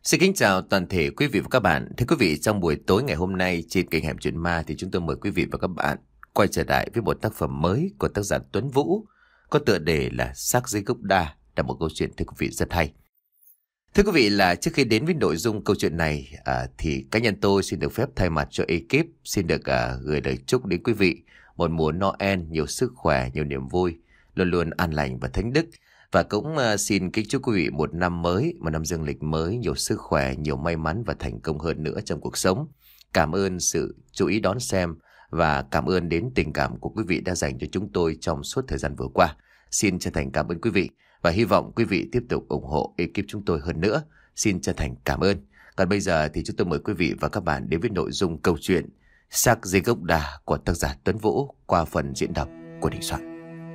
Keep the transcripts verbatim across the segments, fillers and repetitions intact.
Xin kính chào toàn thể quý vị và các bạn. Thưa quý vị, trong buổi tối ngày hôm nay trên kênh Hẻm Chuyện Ma thì chúng tôi mời quý vị và các bạn quay trở lại với một tác phẩm mới của tác giả Tuấn Vũ có tựa đề là Xác Dưới Gốc Đa, là một câu chuyện thưa quý vị rất hay. Thưa quý vị, là trước khi đến với nội dung câu chuyện này à, thì cá nhân tôi xin được phép thay mặt cho ekip xin được à, gửi lời chúc đến quý vị một mùa Noel nhiều sức khỏe, nhiều niềm vui, luôn luôn an lành và thánh đức. Và cũng uh, xin kính chúc quý vị một năm mới, một năm dương lịch mới, nhiều sức khỏe, nhiều may mắn và thành công hơn nữa trong cuộc sống. Cảm ơn sự chú ý đón xem và cảm ơn đến tình cảm của quý vị đã dành cho chúng tôi trong suốt thời gian vừa qua. Xin chân thành cảm ơn quý vị và hy vọng quý vị tiếp tục ủng hộ ekip chúng tôi hơn nữa. Xin chân thành cảm ơn. Còn bây giờ thì chúng tôi mời quý vị và các bạn đến với nội dung câu chuyện Xác Dưới Gốc Đa của tác giả Tuấn Vũ qua phần diễn đọc của Đình Soạn.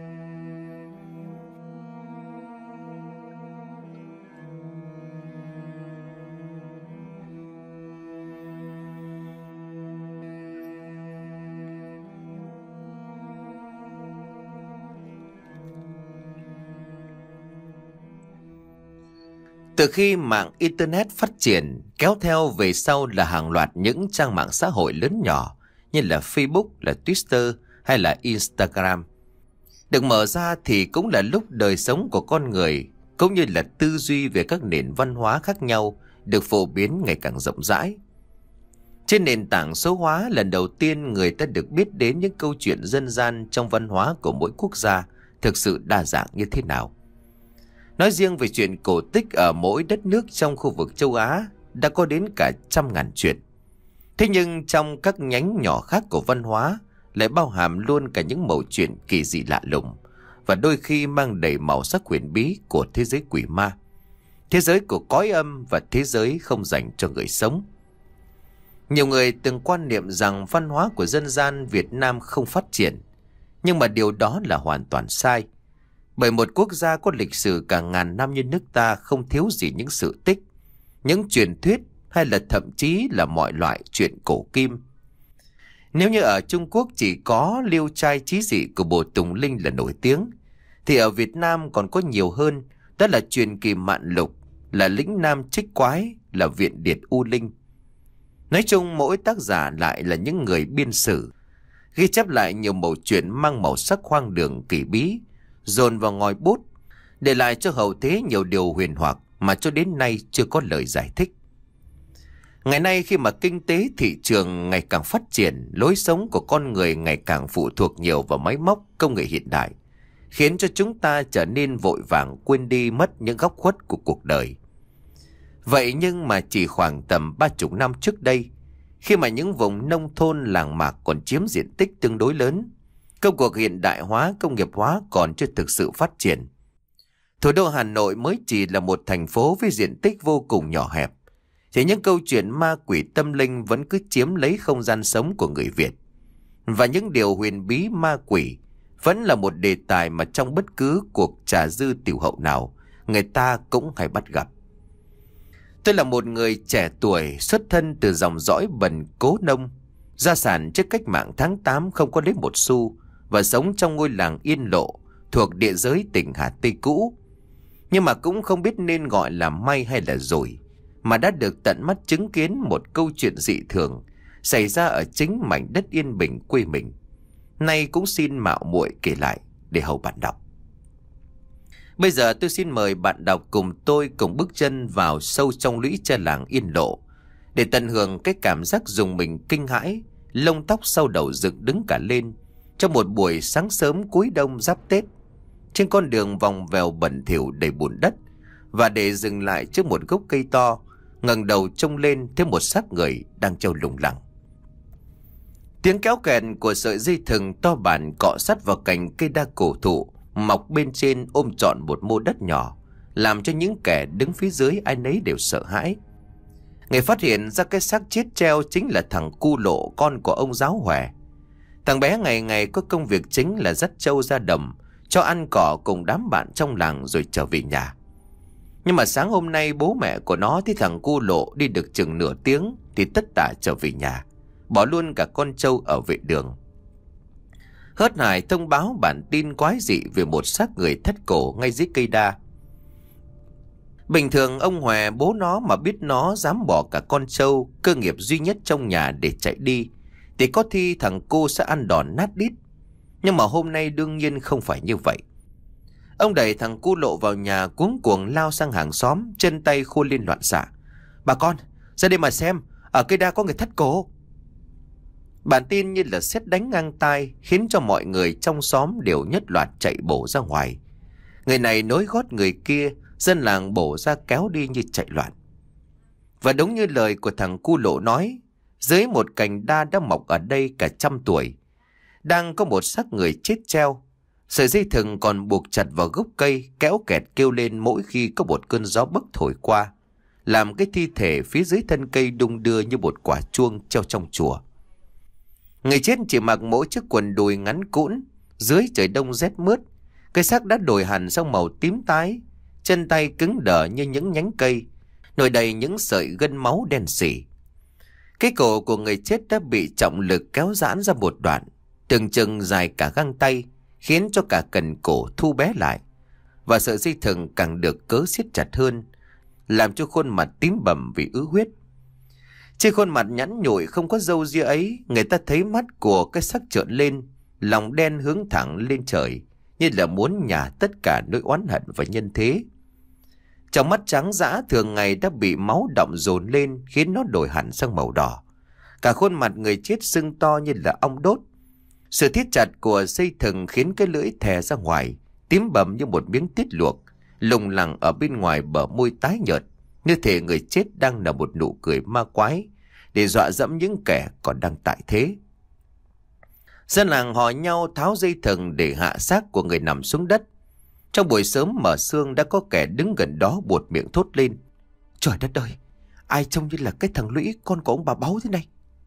Từ khi mạng Internet phát triển, kéo theo về sau là hàng loạt những trang mạng xã hội lớn nhỏ như là Facebook, là Twitter hay là Instagram được mở ra thì cũng là lúc đời sống của con người cũng như là tư duy về các nền văn hóa khác nhau được phổ biến ngày càng rộng rãi. Trên nền tảng số hóa, lần đầu tiên người ta được biết đến những câu chuyện dân gian trong văn hóa của mỗi quốc gia thực sự đa dạng như thế nào. Nói riêng về chuyện cổ tích ở mỗi đất nước trong khu vực châu Á đã có đến cả trăm ngàn chuyện. Thế nhưng trong các nhánh nhỏ khác của văn hóa lại bao hàm luôn cả những mẩu chuyện kỳ dị lạ lùng và đôi khi mang đầy màu sắc huyền bí của thế giới quỷ ma, thế giới của cõi âm và thế giới không dành cho người sống. Nhiều người từng quan niệm rằng văn hóa của dân gian Việt Nam không phát triển, nhưng mà điều đó là hoàn toàn sai. Bởi một quốc gia có lịch sử cả ngàn năm như nước ta không thiếu gì những sự tích, những truyền thuyết hay là thậm chí là mọi loại chuyện cổ kim. Nếu như ở Trung Quốc chỉ có liêu trai chí dị của Bồ Tùng Linh là nổi tiếng, thì ở Việt Nam còn có nhiều hơn, đó là truyền kỳ Mạn Lục, là lĩnh nam trích quái, là viện điệt U Linh. Nói chung mỗi tác giả lại là những người biên sử, ghi chép lại nhiều mẩu chuyện mang màu sắc hoang đường kỳ bí, dồn vào ngòi bút, để lại cho hậu thế nhiều điều huyền hoặc mà cho đến nay chưa có lời giải thích. Ngày nay khi mà kinh tế thị trường ngày càng phát triển, lối sống của con người ngày càng phụ thuộc nhiều vào máy móc công nghệ hiện đại, khiến cho chúng ta trở nên vội vàng quên đi mất những góc khuất của cuộc đời. Vậy nhưng mà chỉ khoảng tầm ba chục năm trước đây, khi mà những vùng nông thôn làng mạc còn chiếm diện tích tương đối lớn, công cuộc hiện đại hóa, công nghiệp hóa còn chưa thực sự phát triển, thủ đô Hà Nội mới chỉ là một thành phố với diện tích vô cùng nhỏ hẹp, thì những câu chuyện ma quỷ tâm linh vẫn cứ chiếm lấy không gian sống của người Việt. Và những điều huyền bí ma quỷ vẫn là một đề tài mà trong bất cứ cuộc trà dư tiểu hậu nào người ta cũng hay bắt gặp. Tôi là một người trẻ tuổi xuất thân từ dòng dõi bần cố nông, gia sản trước cách mạng tháng tám không có lấy một xu, và sống trong ngôi làng Yên Lộ thuộc địa giới tỉnh Hà Tây cũ. Nhưng mà cũng không biết nên gọi là may hay là rủi, mà đã được tận mắt chứng kiến một câu chuyện dị thường xảy ra ở chính mảnh đất yên bình quê mình. Nay cũng xin mạo muội kể lại để hầu bạn đọc. Bây giờ tôi xin mời bạn đọc cùng tôi cùng bước chân vào sâu trong lũy tre làng Yên Lộ, để tận hưởng cái cảm giác dùng mình kinh hãi, lông tóc sau đầu dựng đứng cả lên trong một buổi sáng sớm cuối đông giáp Tết, trên con đường vòng vèo bẩn thỉu đầy bùn đất, và để dừng lại trước một gốc cây to, ngẩng đầu trông lên thấy một xác người đang treo lủng lẳng. Tiếng kéo kèn của sợi dây thừng to bản cọ sát vào cành cây đa cổ thụ mọc bên trên ôm trọn một mô đất nhỏ, làm cho những kẻ đứng phía dưới ai nấy đều sợ hãi. Người phát hiện ra cái xác chết treo chính là thằng Cu Lộ, con của ông giáo Hòe. Thằng bé ngày ngày có công việc chính là dắt trâu ra đồng, cho ăn cỏ cùng đám bạn trong làng rồi trở về nhà. Nhưng mà sáng hôm nay bố mẹ của nó thấy thằng Cu Lộ đi được chừng nửa tiếng thì tất tả trở về nhà, bỏ luôn cả con trâu ở vệ đường. Hớt hải thông báo bản tin quái dị về một xác người thất cổ ngay dưới cây đa. Bình thường ông Hòe bố nó mà biết nó dám bỏ cả con trâu, cơ nghiệp duy nhất trong nhà để chạy đi, thì có khi thằng cô sẽ ăn đòn nát đít. Nhưng mà hôm nay đương nhiên không phải như vậy. Ông đẩy thằng cu lộ vào nhà, cuống cuồng lao sang hàng xóm, chân tay khô lên loạn xạ. Bà con, ra đây mà xem, ở cây đa có người thắt cổ. Bản tin như là sét đánh ngang tai, khiến cho mọi người trong xóm đều nhất loạt chạy bổ ra ngoài. Người này nối gót người kia, dân làng bổ ra kéo đi như chạy loạn. Và đúng như lời của thằng cu lộ nói, dưới một cành đa đã mọc ở đây cả trăm tuổi, đang có một xác người chết treo. Sợi dây thừng còn buộc chặt vào gốc cây, kéo kẹt kêu lên mỗi khi có một cơn gió bấc thổi qua, làm cái thi thể phía dưới thân cây đung đưa như một quả chuông treo trong chùa. Người chết chỉ mặc mỗi chiếc quần đùi ngắn cũn, dưới trời đông rét mướt, cây xác đã đổi hẳn sang màu tím tái, chân tay cứng đờ như những nhánh cây, nổi đầy những sợi gân máu đen sì. Cái cổ của người chết đã bị trọng lực kéo giãn ra một đoạn, từng chừng dài cả găng tay, khiến cho cả cần cổ thu bé lại, và sợi dây thừng càng được cớ siết chặt hơn, làm cho khuôn mặt tím bầm vì ứ huyết. Trên khuôn mặt nhẵn nhụi không có râu ria ấy, người ta thấy mắt của cái xác trợn lên, lòng đen hướng thẳng lên trời, như là muốn nhả tất cả nỗi oán hận và nhân thế. Trong mắt trắng dã thường ngày đã bị máu đọng dồn lên, khiến nó đổi hẳn sang màu đỏ. Cả khuôn mặt người chết sưng to như là ong đốt. Sự thiết chặt của dây thừng khiến cái lưỡi thè ra ngoài, tím bầm như một miếng tiết luộc, lùng lẳng ở bên ngoài bờ môi tái nhợt, như thể người chết đang nở một nụ cười ma quái để dọa dẫm những kẻ còn đang tại thế. Dân làng hò nhau tháo dây thừng để hạ xác của người nằm xuống đất. Trong buổi sớm mở sương đã có kẻ đứng gần đó buột miệng thốt lên: Trời đất ơi, ai trông như là cái thằng Lũy, con của ông bà Báu thế này.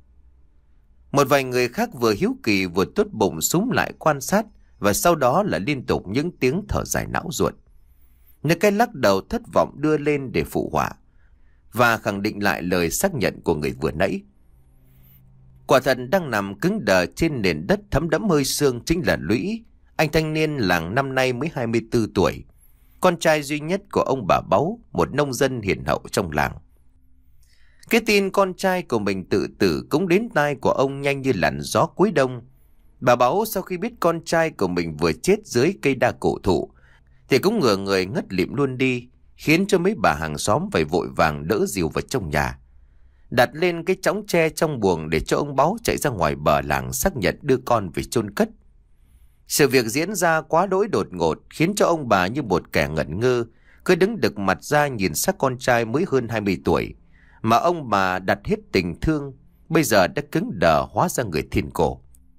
Một vài người khác vừa hiếu kỳ vừa tốt bụng súm lại quan sát, và sau đó là liên tục những tiếng thở dài não ruột. Những cái lắc đầu thất vọng đưa lên để phụ họa và khẳng định lại lời xác nhận của người vừa nãy. Quả thật đang nằm cứng đờ trên nền đất thấm đẫm hơi sương chính là Lũy, anh thanh niên làng năm nay mới hai mươi tư tuổi, con trai duy nhất của ông bà Báu, một nông dân hiền hậu trong làng. Cái tin con trai của mình tự tử cũng đến tai của ông nhanh như làn gió cuối đông. Bà Báu sau khi biết con trai của mình vừa chết dưới cây đa cổ thụ thì cũng ngửa người ngất lịm luôn đi, khiến cho mấy bà hàng xóm phải vội vàng đỡ dìu vào trong nhà, đặt lên cái chõng tre trong buồng để cho ông Báu chạy ra ngoài bờ làng xác nhận đưa con về chôn cất. Sự việc diễn ra quá đỗi đột ngột, khiến cho ông bà như một kẻ ngẩn ngơ, cứ đứng đực mặt ra nhìn xác con trai mới hơn hai mươi tuổi mà ông bà đặt hết tình thương, bây giờ đã cứng đờ hóa ra người thiên cổ.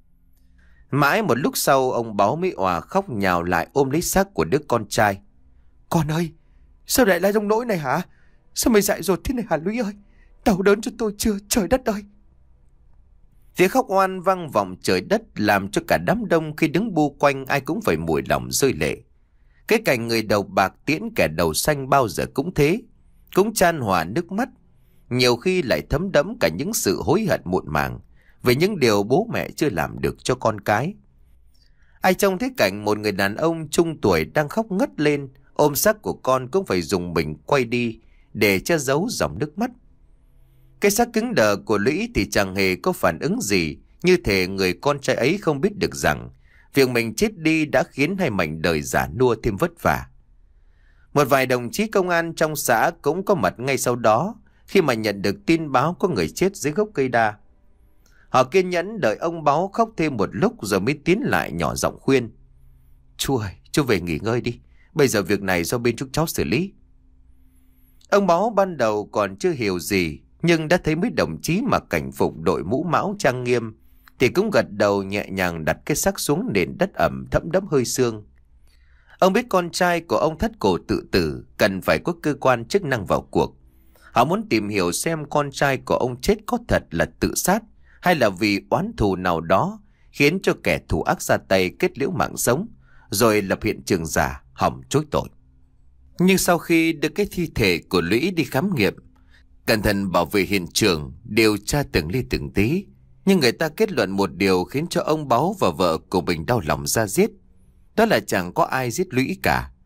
Mãi một lúc sau, ông Báu mới òa khóc nhào lại ôm lấy xác của đứa con trai. Con ơi, sao lại là trong nỗi này hả? Sao mày dại dột thế này hả Lũy ơi? Đau đớn cho tôi chưa, trời đất ơi! Tiếng khóc oan vang vọng trời đất, làm cho cả đám đông khi đứng bu quanh ai cũng phải mùi lòng rơi lệ. Cái cảnh người đầu bạc tiễn kẻ đầu xanh bao giờ cũng thế, cũng chan hòa nước mắt, nhiều khi lại thấm đẫm cả những sự hối hận muộn màng về những điều bố mẹ chưa làm được cho con cái. Ai trông thấy cảnh một người đàn ông trung tuổi đang khóc ngất lên ôm xác của con cũng phải dùng mình quay đi để che giấu dòng nước mắt. Cái xác cứng đờ của Lũy thì chẳng hề có phản ứng gì, như thể người con trai ấy không biết được rằng việc mình chết đi đã khiến hai mảnh đời già nua thêm vất vả. Một vài đồng chí công an trong xã cũng có mặt ngay sau đó khi mà nhận được tin báo có người chết dưới gốc cây đa. Họ kiên nhẫn đợi ông Báu khóc thêm một lúc rồi mới tiến lại nhỏ giọng khuyên: Chú ơi, chú về nghỉ ngơi đi, bây giờ việc này do bên chúng cháu xử lý. Ông Báu ban đầu còn chưa hiểu gì, nhưng đã thấy mấy đồng chí mặc cảnh phục đội mũ mão trang nghiêm thì cũng gật đầu nhẹ nhàng đặt cái xác xuống nền đất ẩm thấm đẫm hơi sương. Ông biết con trai của ông thất cổ tự tử, cần phải có cơ quan chức năng vào cuộc. Họ muốn tìm hiểu xem con trai của ông chết có thật là tự sát hay là vì oán thù nào đó khiến cho kẻ thù ác ra tay kết liễu mạng sống, rồi lập hiện trường giả hòng chối tội. Nhưng sau khi đưa cái thi thể của Lũy đi khám nghiệm, cẩn thận bảo vệ hiện trường, điều tra từng ly từng tí, nhưng người ta kết luận một điều khiến cho ông Báu và vợ của mình đau lòng ra giết. Đó là chẳng có ai giết Lũy cả.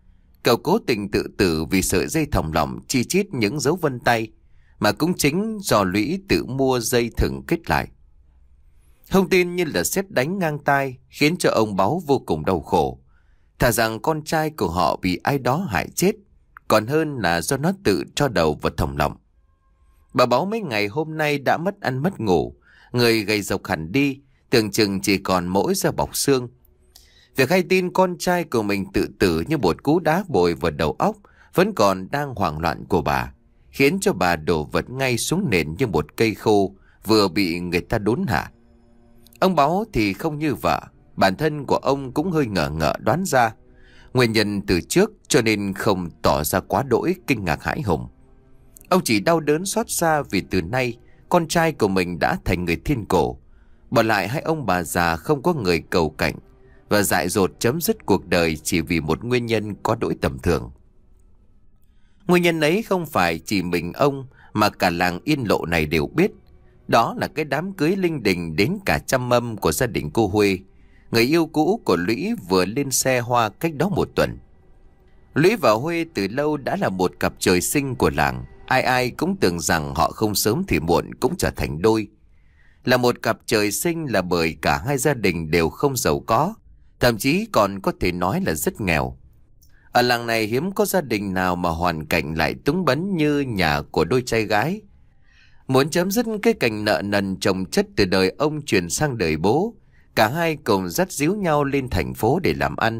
Cậu cố tình tự tử vì sợi dây thòng lọng chi chít những dấu vân tay mà cũng chính do Lũy tự mua dây thừng kết lại. Thông tin như là sét đánh ngang tai khiến cho ông Báu vô cùng đau khổ. Thà rằng con trai của họ bị ai đó hại chết, còn hơn là do nó tự cho đầu vào thòng lọng. Bà Báu mấy ngày hôm nay đã mất ăn mất ngủ, người gầy rộc hẳn đi, tưởng chừng chỉ còn mỗi da bọc xương. Việc hay tin con trai của mình tự tử như một cú đá bồi vào đầu óc vẫn còn đang hoảng loạn của bà, khiến cho bà đổ vật ngay xuống nền như một cây khô vừa bị người ta đốn hạ. Ông Báu thì không như vợ, bản thân của ông cũng hơi ngờ ngợ đoán ra nguyên nhân từ trước, cho nên không tỏ ra quá đỗi kinh ngạc hãi hùng. Ông chỉ đau đớn xót xa vì từ nay con trai của mình đã thành người thiên cổ, bỏ lại hai ông bà già không có người cầu cạnh, và dại dột chấm dứt cuộc đời chỉ vì một nguyên nhân có đỗi tầm thường. Nguyên nhân ấy không phải chỉ mình ông mà cả làng Yên Lộ này đều biết. Đó là cái đám cưới linh đình đến cả trăm mâm của gia đình cô Huê, người yêu cũ của Lũy vừa lên xe hoa cách đó một tuần. Lũy và Huê từ lâu đã là một cặp trời sinh của làng. Ai ai cũng tưởng rằng họ không sớm thì muộn cũng trở thành đôi. Là một cặp trời sinh là bởi cả hai gia đình đều không giàu có, thậm chí còn có thể nói là rất nghèo. Ở làng này hiếm có gia đình nào mà hoàn cảnh lại túng bấn như nhà của đôi trai gái. Muốn chấm dứt cái cảnh nợ nần chồng chất từ đời ông chuyển sang đời bố, cả hai cùng dắt díu nhau lên thành phố để làm ăn.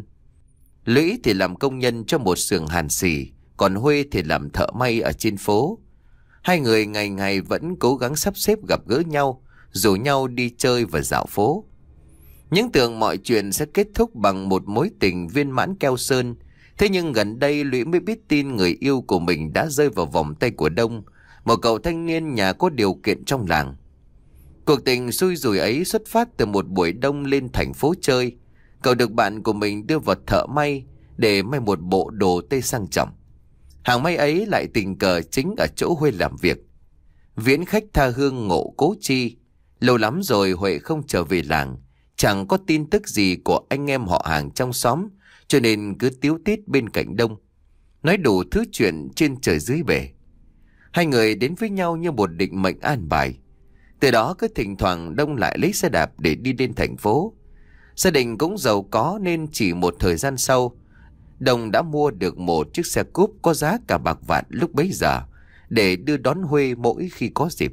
Lũy thì làm công nhân cho một xưởng hàn xì, còn Huê thì làm thợ may ở trên phố. Hai người ngày ngày vẫn cố gắng sắp xếp gặp gỡ nhau, rủ nhau đi chơi và dạo phố. Những tưởng mọi chuyện sẽ kết thúc bằng một mối tình viên mãn keo sơn. Thế nhưng gần đây Lũy mới biết tin người yêu của mình đã rơi vào vòng tay của Đông, một cậu thanh niên nhà có điều kiện trong làng. Cuộc tình xui rủi ấy xuất phát từ một buổi Đông lên thành phố chơi. Cậu được bạn của mình đưa vào thợ may để may một bộ đồ tây sang trọng. Hàng may ấy lại tình cờ chính ở chỗ Huê làm việc. Viễn khách tha hương ngộ cố chi. Lâu lắm rồi Huệ không trở về làng, chẳng có tin tức gì của anh em họ hàng trong xóm, cho nên cứ tíu tít bên cạnh Đông, nói đủ thứ chuyện trên trời dưới bể. Hai người đến với nhau như một định mệnh an bài. Từ đó cứ thỉnh thoảng Đông lại lấy xe đạp để đi đến thành phố. Gia đình cũng giàu có nên chỉ một thời gian sau, Đông đã mua được một chiếc xe cúp có giá cả bạc vạn lúc bấy giờ để đưa đón Huê mỗi khi có dịp.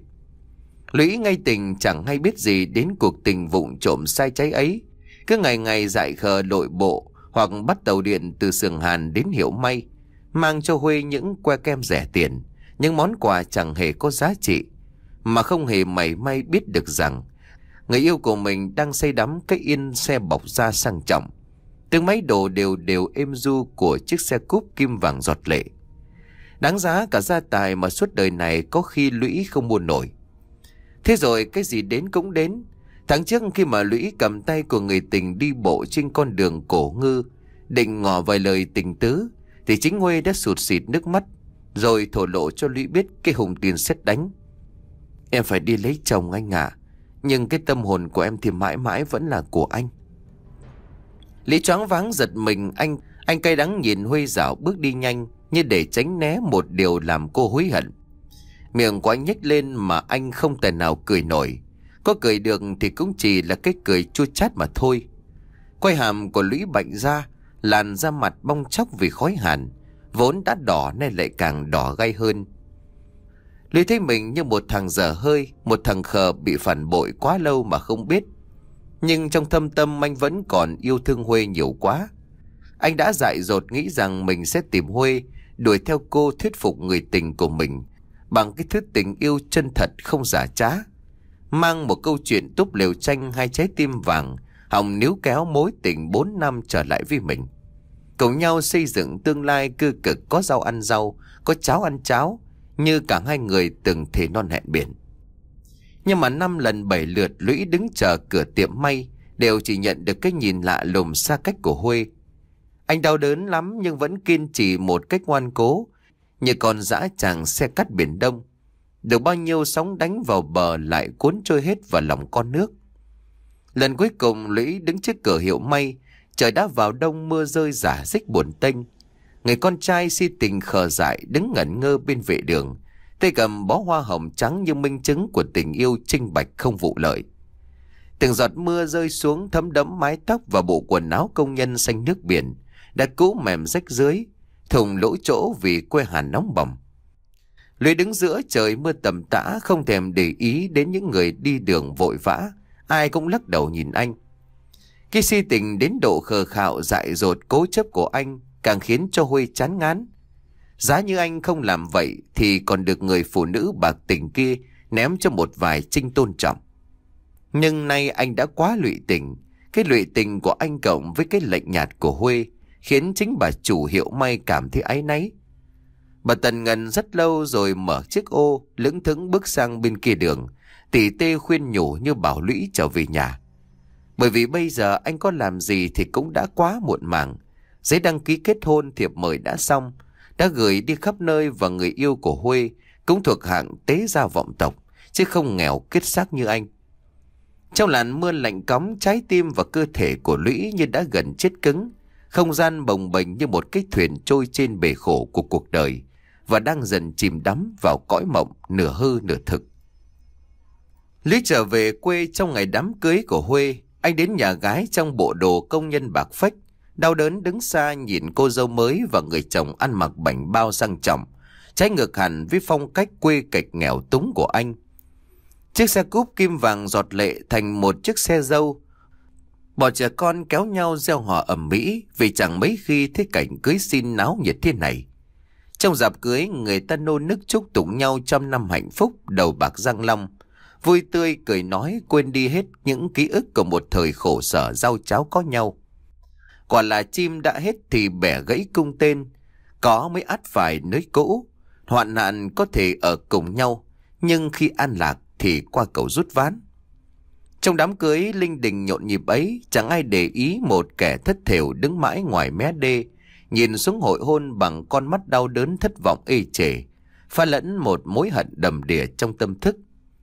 Lũy ngay tình chẳng hay biết gì đến cuộc tình vụng trộm sai trái ấy, cứ ngày ngày dại khờ lội bộ hoặc bắt tàu điện từ xưởng hàn đến hiệu may, mang cho Huê những que kem rẻ tiền, những món quà chẳng hề có giá trị, mà không hề mảy may biết được rằng người yêu của mình đang say đắm cái yên xe bọc da sang trọng. Từng máy đồ đều đều êm du của chiếc xe cúp kim vàng giọt lệ. Đáng giá cả gia tài mà suốt đời này có khi Lũy không mua nổi. Thế rồi cái gì đến cũng đến. Tháng trước khi mà Lũy cầm tay của người tình đi bộ trên con đường cổ ngư, định ngỏ vài lời tình tứ, thì chính Huê đã sụt sịt nước mắt, rồi thổ lộ cho Lũy biết cái hùng tiền sét đánh. Em phải đi lấy chồng anh ạ, nhưng cái tâm hồn của em thì mãi mãi vẫn là của anh. Lũy choáng váng giật mình, anh anh cay đắng nhìn Huê dạo bước đi nhanh, như để tránh né một điều làm cô hối hận. Miệng của anh nhếch lên mà anh không tài nào cười nổi. Có cười được thì cũng chỉ là cái cười chua chát mà thôi. Quai hàm của Lũy bạnh ra, làn da mặt bong chóc vì khói hàn, vốn đã đỏ nên lại càng đỏ gay hơn. Lũy thấy mình như một thằng dở hơi, một thằng khờ bị phản bội quá lâu mà không biết. Nhưng trong thâm tâm anh vẫn còn yêu thương Huê nhiều quá. Anh đã dại dột nghĩ rằng mình sẽ tìm Huê, đuổi theo cô, thuyết phục người tình của mình bằng cái thứ tình yêu chân thật không giả trá, mang một câu chuyện túp lều tranh hai trái tim vàng hòng níu kéo mối tình bốn năm trở lại với mình, cùng nhau xây dựng tương lai cơ cực, có rau ăn rau, có cháo ăn cháo, như cả hai người từng thề non hẹn biển. Nhưng mà năm lần bảy lượt Lũy đứng chờ cửa tiệm may đều chỉ nhận được cái nhìn lạ lùng xa cách của Huê. Anh đau đớn lắm nhưng vẫn kiên trì một cách ngoan cố, như con dã tràng xe cắt biển Đông. Được bao nhiêu sóng đánh vào bờ lại cuốn trôi hết vào lòng con nước. Lần cuối cùng Lũy đứng trước cửa hiệu may, trời đã vào đông, mưa rơi rả rích buồn tênh. Người con trai si tình khờ dại đứng ngẩn ngơ bên vệ đường, tay cầm bó hoa hồng trắng như minh chứng của tình yêu trinh bạch không vụ lợi. Từng giọt mưa rơi xuống thấm đẫm mái tóc và bộ quần áo công nhân xanh nước biển, đã cũ mềm rách dưới, thùng lỗ chỗ vì quê Hàn nóng bỏng. Lũy đứng giữa trời mưa tầm tã, không thèm để ý đến những người đi đường vội vã, ai cũng lắc đầu nhìn anh. Cái si tình đến độ khờ khạo dại dột cố chấp của anh càng khiến cho Huê chán ngán. Giá như anh không làm vậy thì còn được người phụ nữ bạc tình kia ném cho một vài trinh tôn trọng. Nhưng nay anh đã quá lụy tình. Cái lụy tình của anh cộng với cái lạnh nhạt của Huê khiến chính bà chủ Hiệu May cảm thấy áy náy. Bà tần ngần rất lâu rồi mở chiếc ô, lững thững bước sang bên kia đường, tỉ tê khuyên nhủ như bảo Lũy trở về nhà. Bởi vì bây giờ anh có làm gì thì cũng đã quá muộn màng. Giấy đăng ký kết hôn, thiệp mời đã xong, đã gửi đi khắp nơi, và người yêu của Huê cũng thuộc hạng tế gia vọng tộc, chứ không nghèo kết xác như anh. Trong làn mưa lạnh cóng, trái tim và cơ thể của Lũy như đã gần chết cứng. Không gian bồng bềnh như một cái thuyền trôi trên bể khổ của cuộc đời, và đang dần chìm đắm vào cõi mộng nửa hư nửa thực. Lũy trở về quê trong ngày đám cưới của Huê. Anh đến nhà gái trong bộ đồ công nhân bạc phách, đau đớn đứng xa nhìn cô dâu mới và người chồng ăn mặc bảnh bao sang trọng, trái ngược hẳn với phong cách quê kịch nghèo túng của anh. Chiếc xe cúp kim vàng giọt lệ thành một chiếc xe dâu. Bọn trẻ con kéo nhau reo hò ầm ĩ vì chẳng mấy khi thấy cảnh cưới xin náo nhiệt thế này. Trong dạp cưới, người ta nô nức chúc tụng nhau trăm năm hạnh phúc, đầu bạc răng long, vui tươi cười nói, quên đi hết những ký ức của một thời khổ sở rau cháo có nhau. Quả là chim đã hết thì bẻ gãy cung tên, có mới ắt phải nới cũ. Hoạn nạn có thể ở cùng nhau, nhưng khi an lạc thì qua cầu rút ván. Trong đám cưới linh đình nhộn nhịp ấy, chẳng ai để ý một kẻ thất thểu đứng mãi ngoài mé đê, nhìn xuống hội hôn bằng con mắt đau đớn thất vọng ê chề, pha lẫn một mối hận đầm đìa trong tâm thức.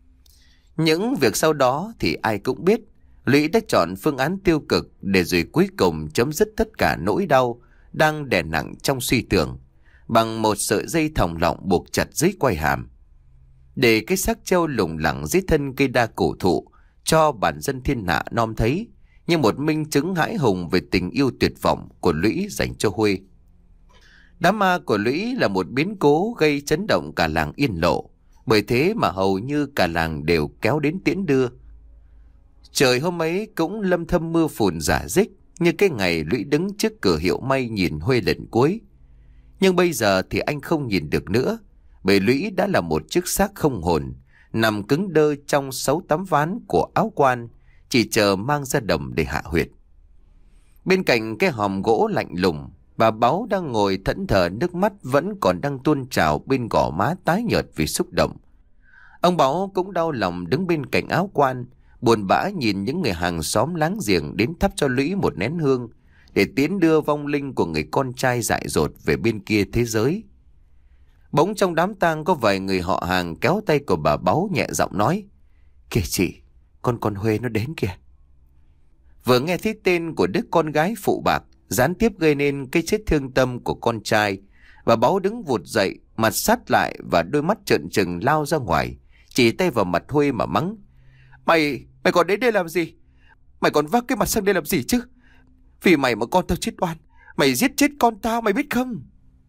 Những việc sau đó thì ai cũng biết. Lũy đã chọn phương án tiêu cực để rồi cuối cùng chấm dứt tất cả nỗi đau đang đè nặng trong suy tưởng bằng một sợi dây thòng lọng buộc chặt dưới quai hàm, để cái xác treo lủng lẳng dưới thân cây đa cổ thụ cho bản dân thiên hạ nom thấy như một minh chứng hãi hùng về tình yêu tuyệt vọng của Lũy dành cho Huê. Đám ma của Lũy là một biến cố gây chấn động cả làng Yên Lộ, bởi thế mà hầu như cả làng đều kéo đến tiễn đưa. Trời hôm ấy cũng lâm thâm mưa phùn rả rích như cái ngày Lũy đứng trước cửa Hiệu May nhìn Huê lần cuối. Nhưng bây giờ thì anh không nhìn được nữa, bởi Lũy đã là một chiếc xác không hồn, nằm cứng đơ trong sáu tấm ván của áo quan, chỉ chờ mang ra đồng để hạ huyệt. Bên cạnh cái hòm gỗ lạnh lùng, bà Báu đang ngồi thẫn thờ, nước mắt vẫn còn đang tuôn trào bên gò má tái nhợt vì xúc động. Ông Báu cũng đau lòng đứng bên cạnh áo quan, buồn bã nhìn những người hàng xóm láng giềng đến thắp cho Lũy một nén hương để tiến đưa vong linh của người con trai dại dột về bên kia thế giới. Bỗng trong đám tang có vài người họ hàng kéo tay của bà Báu nhẹ giọng nói: "Kìa chị, con con Huê nó đến kìa." Vừa nghe thấy tên của đứa con gái phụ bạc, gián tiếp gây nên cái chết thương tâm của con trai, bà Báu đứng vụt dậy, mặt sát lại và đôi mắt trợn trừng lao ra ngoài, chỉ tay vào mặt Huê mà mắng: Mày, mày còn đến đây làm gì? Mày còn vác cái mặt sang đây làm gì chứ? Vì mày mà con tao chết oan. Mày giết chết con tao, mày biết không?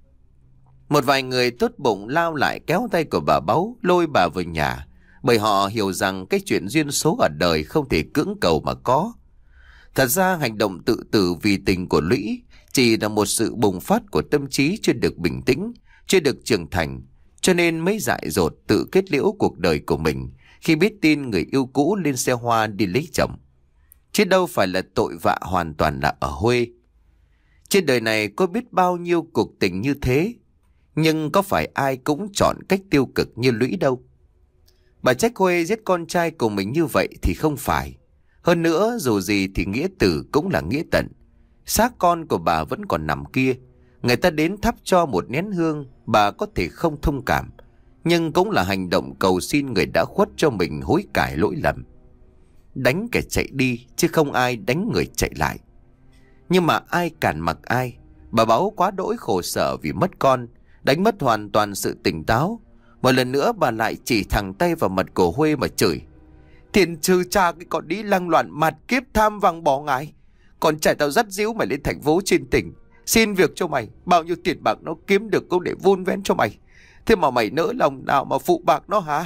Một vài người tốt bụng lao lại kéo tay của bà Báu, lôi bà về nhà, bởi họ hiểu rằng cái chuyện duyên số ở đời không thể cưỡng cầu mà có. Thật ra hành động tự tử vì tình của Lũy chỉ là một sự bùng phát của tâm trí chưa được bình tĩnh, chưa được trưởng thành, cho nên mới dại dột tự kết liễu cuộc đời của mình khi biết tin người yêu cũ lên xe hoa đi lấy chồng. Chứ đâu phải là tội vạ hoàn toàn là ở Huê. Trên đời này có biết bao nhiêu cuộc tình như thế, nhưng có phải ai cũng chọn cách tiêu cực như Lũy đâu. Bà trách Huê giết con trai của mình như vậy thì không phải. Hơn nữa, dù gì thì nghĩa tử cũng là nghĩa tận. Xác con của bà vẫn còn nằm kia, người ta đến thắp cho một nén hương, bà có thể không thông cảm, nhưng cũng là hành động cầu xin người đã khuất cho mình hối cải lỗi lầm. Đánh kẻ chạy đi chứ không ai đánh người chạy lại. Nhưng mà ai cản mặc ai, Bà Báu quá đỗi khổ sở vì mất con, đánh mất hoàn toàn sự tỉnh táo. Một lần nữa bà lại chỉ thẳng tay vào mặt của Huê mà chửi: Tiền trừ cha cái con đi lăng loạn mặt kiếp tham vàng bỏ ngái. Con trai tao dắt díu mày lên thành phố trên tỉnh, xin việc cho mày, bao nhiêu tiền bạc nó kiếm được cũng để vun vén cho mày. Thế mà mày nỡ lòng nào mà phụ bạc nó hả?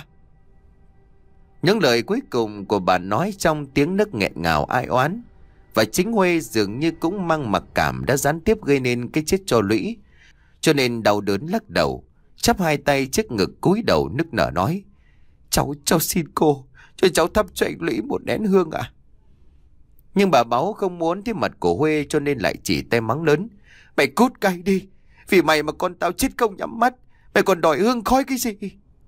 Những lời cuối cùng của bà nói trong tiếng nấc nghẹn ngào ai oán. Và chính Huê dường như cũng mang mặc cảm đã gián tiếp gây nên cái chết cho Lũy, cho nên đau đớn lắc đầu, chắp hai tay trước ngực cúi đầu nức nở nói: Cháu, cháu xin cô, cho cháu thắp cho anh Lũy một nén hương ạ. Nhưng bà Báu không muốn thấy mặt của Huê, cho nên lại chỉ tay mắng lớn: Mày cút cay đi, vì mày mà con tao chết không nhắm mắt, mày còn đòi hương khói cái gì?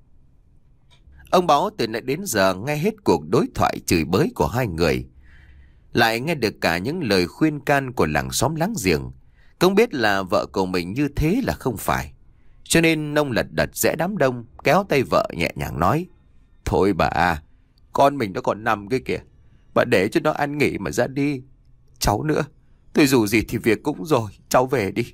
Ông Báu từ nãy đến giờ nghe hết cuộc đối thoại chửi bới của hai người, lại nghe được cả những lời khuyên can của làng xóm láng giềng, cũng biết là vợ của mình như thế là không phải, cho nên nông lật đật rẽ đám đông, kéo tay vợ nhẹ nhàng nói: Thôi bà à, con mình nó còn nằm kia kìa, bà để cho nó ăn nghỉ mà ra đi. Cháu nữa, tôi dù gì thì việc cũng rồi, cháu về đi.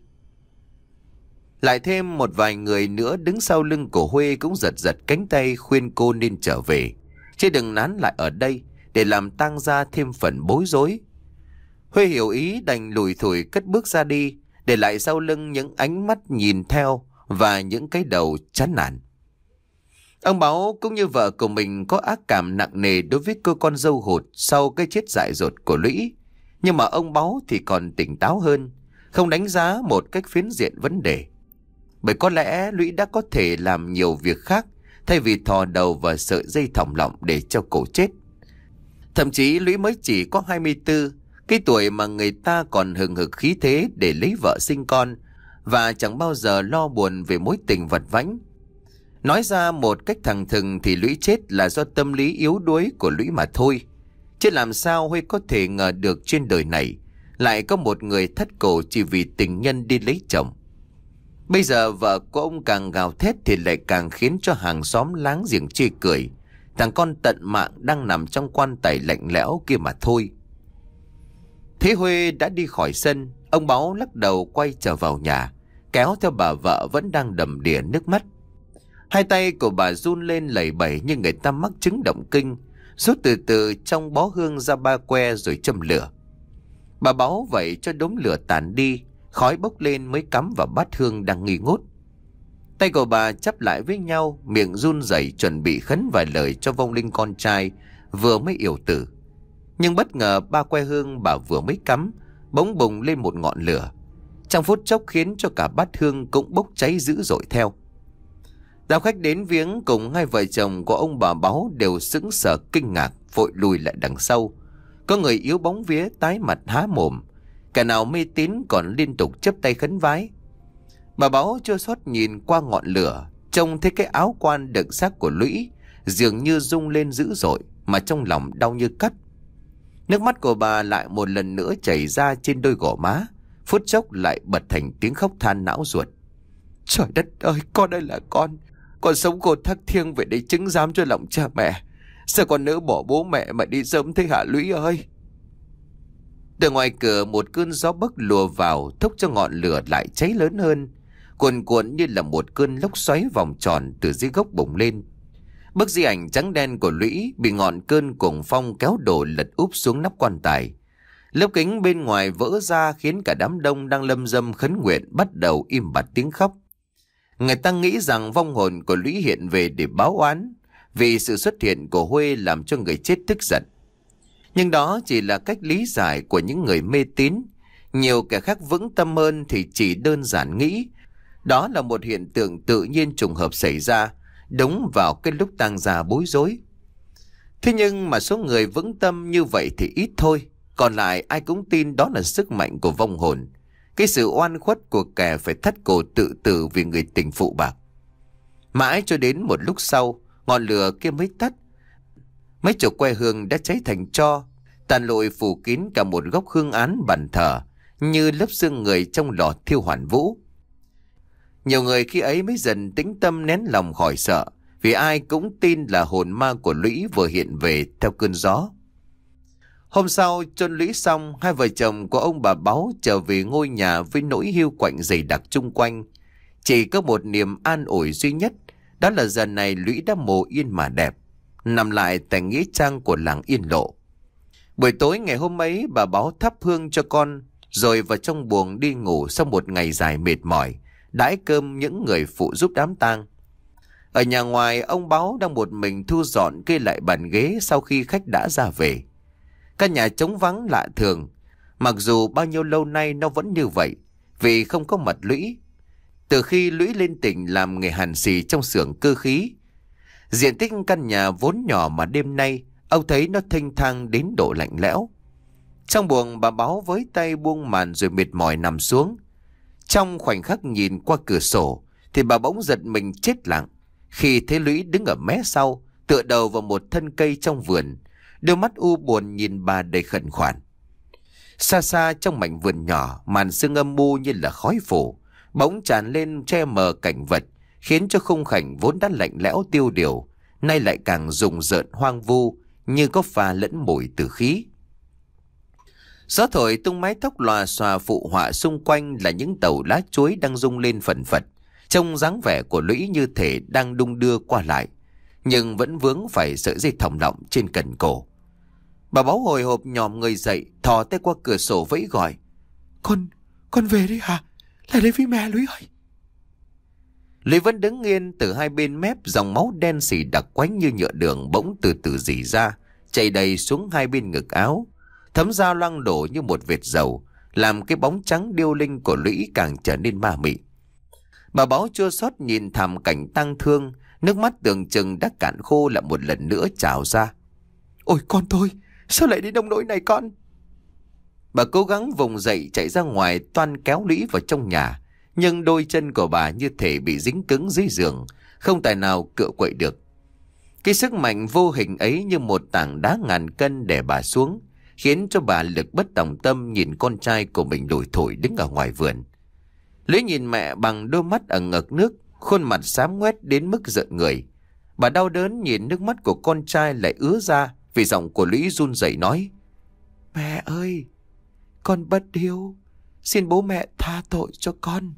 Lại thêm một vài người nữa đứng sau lưng của Huê cũng giật giật cánh tay khuyên cô nên trở về, chứ đừng nán lại ở đây để làm tang ra thêm phần bối rối. Huê hiểu ý đành lủi thủi cất bước ra đi, để lại sau lưng những ánh mắt nhìn theo và những cái đầu chán nản. Ông Báu cũng như vợ của mình có ác cảm nặng nề đối với cô con dâu hụt sau cái chết dại dột của Lũy. Nhưng mà ông Báu thì còn tỉnh táo hơn, không đánh giá một cách phiến diện vấn đề. Bởi có lẽ Lũy đã có thể làm nhiều việc khác thay vì thò đầu vào sợi dây thòng lọng để cho cổ chết. Thậm chí Lũy mới chỉ có hai mươi tư, cái tuổi mà người ta còn hừng hực khí thế để lấy vợ sinh con, và chẳng bao giờ lo buồn về mối tình vật vãnh. Nói ra một cách thẳng thừng thì Lũy chết là do tâm lý yếu đuối của Lũy mà thôi. Chứ làm sao Huy có thể ngờ được trên đời này lại có một người thất cổ chỉ vì tình nhân đi lấy chồng. Bây giờ vợ của ông càng gào thét thì lại càng khiến cho hàng xóm láng giềng chê cười. Thằng con tận mạng đang nằm trong quan tài lạnh lẽo kia mà thôi. Thế Huê đã đi khỏi sân, ông Báu lắc đầu quay trở vào nhà, kéo theo bà vợ vẫn đang đầm đìa nước mắt. Hai tay của bà run lên lẩy bẩy như người ta mắc chứng động kinh, rút từ từ trong bó hương ra ba que rồi châm lửa. Bà Báu vậy cho đống lửa tàn đi, khói bốc lên mới cắm vào bát hương đang nghi ngút. Tay của bà chắp lại với nhau, miệng run rẩy chuẩn bị khấn vài lời cho vong linh con trai vừa mới yểu tử. Nhưng bất ngờ ba que hương bà vừa mới cắm bỗng bùng lên một ngọn lửa, trong phút chốc khiến cho cả bát hương cũng bốc cháy dữ dội theo. Đạo khách đến viếng cùng hai vợ chồng của ông bà Báu đều sững sờ kinh ngạc, vội lùi lại đằng sau. Có người yếu bóng vía tái mặt há mồm, kẻ nào mê tín còn liên tục chắp tay khấn vái. Bà Báu chưa sót nhìn qua ngọn lửa, trông thấy cái áo quan đựng xác của Lũy dường như rung lên dữ dội, mà trong lòng đau như cắt. Nước mắt của bà lại một lần nữa chảy ra trên đôi gò má, phút chốc lại bật thành tiếng khóc than não ruột. Trời đất ơi, con ơi là con, con sống cột thác thiêng về để chứng giám cho lòng cha mẹ. Sao con nỡ bỏ bố mẹ mà đi sớm thế hả Lũy ơi? Từ ngoài cửa một cơn gió bấc lùa vào, thúc cho ngọn lửa lại cháy lớn hơn, cuồn cuộn như là một cơn lốc xoáy vòng tròn từ dưới gốc bùng lên. Bức di ảnh trắng đen của Lũy bị ngọn cơn cuồng phong kéo đổ lật úp xuống nắp quan tài. Lớp kính bên ngoài vỡ ra khiến cả đám đông đang lâm dâm khấn nguyện bắt đầu im bặt tiếng khóc. Người ta nghĩ rằng vong hồn của Lũy hiện về để báo oán, vì sự xuất hiện của Huê làm cho người chết tức giận. Nhưng đó chỉ là cách lý giải của những người mê tín. Nhiều kẻ khác vững tâm hơn thì chỉ đơn giản nghĩ đó là một hiện tượng tự nhiên trùng hợp xảy ra, đúng vào cái lúc tang gia bối rối. Thế nhưng mà số người vững tâm như vậy thì ít thôi, còn lại ai cũng tin đó là sức mạnh của vong hồn, cái sự oan khuất của kẻ phải thắt cổ tự tử vì người tình phụ bạc. Mãi cho đến một lúc sau, ngọn lửa kia mới tắt. Mấy chục que hương đã cháy thành tro, tàn lụi phủ kín cả một góc hương án bàn thờ, như lớp xương người trong lò thiêu hoàn vũ. Nhiều người khi ấy mới dần tĩnh tâm nén lòng khỏi sợ, vì ai cũng tin là hồn ma của Lũy vừa hiện về theo cơn gió. Hôm sau chôn lũy xong, hai vợ chồng của ông bà Báu trở về ngôi nhà với nỗi hiu quạnh dày đặc chung quanh. Chỉ có một niềm an ủi duy nhất, đó là giờ này lũy đã mồ yên mà đẹp, nằm lại tại nghĩa trang của làng Yên Lộ. Buổi tối ngày hôm ấy, bà Báu thắp hương cho con, rồi vào trong buồng đi ngủ sau một ngày dài mệt mỏi, đãi cơm những người phụ giúp đám tang. Ở nhà ngoài, ông Báu đang một mình thu dọn kê lại bàn ghế sau khi khách đã ra về. Căn nhà trống vắng lạ thường, mặc dù bao nhiêu lâu nay nó vẫn như vậy, vì không có mật lũy. Từ khi lũy lên tỉnh làm nghề hàn xì trong xưởng cơ khí, diện tích căn nhà vốn nhỏ mà đêm nay ông thấy nó thênh thang đến độ lạnh lẽo. Trong buồng, bà Báu với tay buông màn rồi mệt mỏi nằm xuống. Trong khoảnh khắc nhìn qua cửa sổ thì bà bỗng giật mình chết lặng khi thấy lũy đứng ở mé sau, tựa đầu vào một thân cây trong vườn, đôi mắt u buồn nhìn bà đầy khẩn khoản. Xa xa trong mảnh vườn nhỏ, màn sương âm u như là khói phủ bỗng tràn lên che mờ cảnh vật, khiến cho khung cảnh vốn đã lạnh lẽo tiêu điều nay lại càng rùng rợn hoang vu, như có pha lẫn mùi tử khí. Gió thổi tung mái tóc lòa xòa phụ họa xung quanh là những tàu lá chuối đang rung lên phần phật, trông dáng vẻ của lũy như thể đang đung đưa qua lại, nhưng vẫn vướng phải sợi dây thòng lọng trên cần cổ. Bà Báu hồi hộp nhòm người dậy, thò tay qua cửa sổ vẫy gọi: Con, con về đi hả? Lại đây với mẹ Lũy ơi. Lũy vẫn đứng yên, từ hai bên mép dòng máu đen sì đặc quánh như nhựa đường bỗng từ từ rỉ ra, chảy đầy xuống hai bên ngực áo, thấm ra loang đổ như một vệt dầu, làm cái bóng trắng điêu linh của Lũy càng trở nên ma mị. Bà Báu chua xót nhìn thảm cảnh tang thương, nước mắt tưởng chừng đã cạn khô lại một lần nữa trào ra. Ôi con tôi, sao lại đến nông nỗi này con? Bà cố gắng vùng dậy chạy ra ngoài toan kéo Lũy vào trong nhà, nhưng đôi chân của bà như thể bị dính cứng dưới giường, không tài nào cựa quậy được. Cái sức mạnh vô hình ấy như một tảng đá ngàn cân đè bà xuống, khiến cho bà lực bất tòng tâm nhìn con trai của mình lủi thủi đứng ở ngoài vườn. Lũy nhìn mẹ bằng đôi mắt ẩn ngực nước, khuôn mặt xám ngoét đến mức rợn người. Bà đau đớn nhìn nước mắt của con trai lại ứa ra, vì giọng của Lũy run rẩy nói: Mẹ ơi, con bất hiếu, xin bố mẹ tha tội cho con.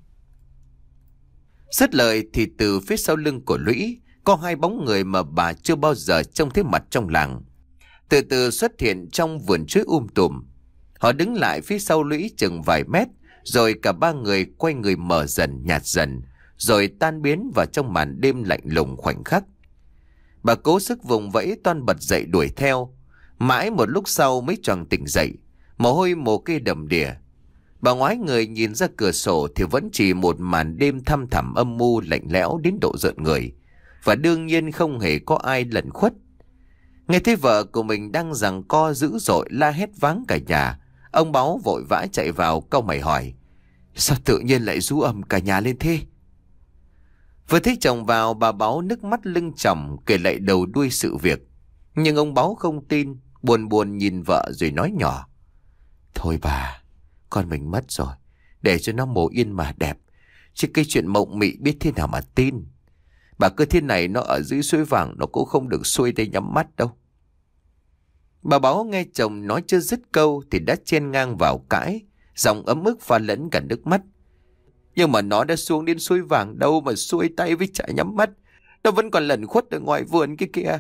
Dứt lời thì từ phía sau lưng của Lũy có hai bóng người mà bà chưa bao giờ trông thấy mặt trong làng, từ từ xuất hiện trong vườn chuối um tùm. Họ đứng lại phía sau Lũy chừng vài mét, rồi cả ba người quay người mở dần nhạt dần, rồi tan biến vào trong màn đêm lạnh lùng khoảnh khắc. Bà cố sức vùng vẫy toan bật dậy đuổi theo, mãi một lúc sau mới choàng tỉnh dậy, mồ hôi mồ kê đầm đìa. Bà ngoái người nhìn ra cửa sổ thì vẫn chỉ một màn đêm thăm thẳm âm mưu lạnh lẽo đến độ rợn người, và đương nhiên không hề có ai lẩn khuất. Nghe thấy vợ của mình đang giằng co dữ dội la hét váng cả nhà, ông Báu vội vã chạy vào cau mày hỏi: Sao tự nhiên lại rú ầm cả nhà lên thế? Vừa thấy chồng vào, bà Báu nước mắt lưng tròng kể lại đầu đuôi sự việc. Nhưng ông Báu không tin, buồn buồn nhìn vợ rồi nói nhỏ: Thôi bà, con mình mất rồi, để cho nó mồ yên mà đẹp, chứ cái chuyện mộng mị biết thế nào mà tin. Bà cứ thế này nó ở dưới suối vàng, nó cũng không được xuôi tay nhắm mắt đâu. Bà Báu nghe chồng nói chưa dứt câu thì đã chen ngang vào cãi, giọng ấm ức pha lẫn cả nước mắt: Nhưng mà nó đã xuống đến suối vàng đâu mà xuôi tay với chả nhắm mắt, nó vẫn còn lẩn khuất ở ngoài vườn kia kìa.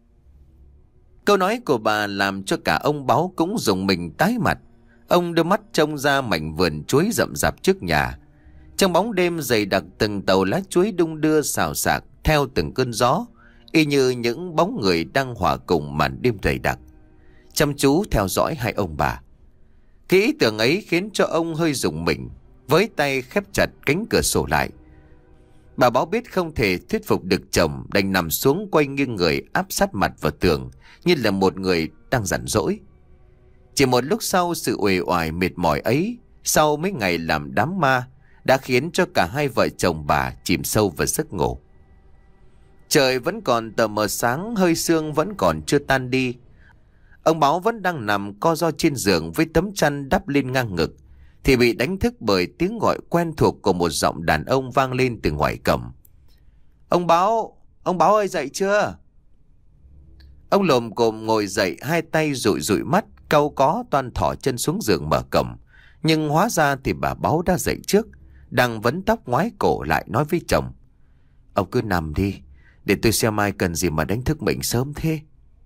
Câu nói của bà làm cho cả ông Báu cũng rùng mình tái mặt. Ông đưa mắt trông ra mảnh vườn chuối rậm rạp trước nhà. Trong bóng đêm dày đặc, từng tàu lá chuối đung đưa xào xạc theo từng cơn gió, y như những bóng người đang hòa cùng màn đêm dày đặc, chăm chú theo dõi hai ông bà. Cái ý tưởng ấy khiến cho ông hơi rùng mình, với tay khép chặt cánh cửa sổ lại. Bà Báo biết không thể thuyết phục được chồng, đành nằm xuống quay nghiêng người áp sát mặt vào tường như là một người đang giận dỗi. Chỉ một lúc sau, sự uể oải mệt mỏi ấy sau mấy ngày làm đám ma đã khiến cho cả hai vợ chồng bà chìm sâu vào giấc ngủ. Trời vẫn còn tờ mờ sáng, hơi sương vẫn còn chưa tan đi. Ông Báo vẫn đang nằm co ro trên giường với tấm chăn đắp lên ngang ngực, thì bị đánh thức bởi tiếng gọi quen thuộc của một giọng đàn ông vang lên từ ngoài cổng. Ông Báo, ông Báo ơi, dậy chưa? Ông lồm cồm ngồi dậy, hai tay dụi dụi mắt, Cau có toan thỏ chân xuống giường mở cổng, nhưng hóa ra thì bà Báu đã dậy trước, đang vấn tóc ngoái cổ lại nói với chồng: "Ông cứ nằm đi, để tôi xem ai cần gì mà đánh thức mình sớm thế."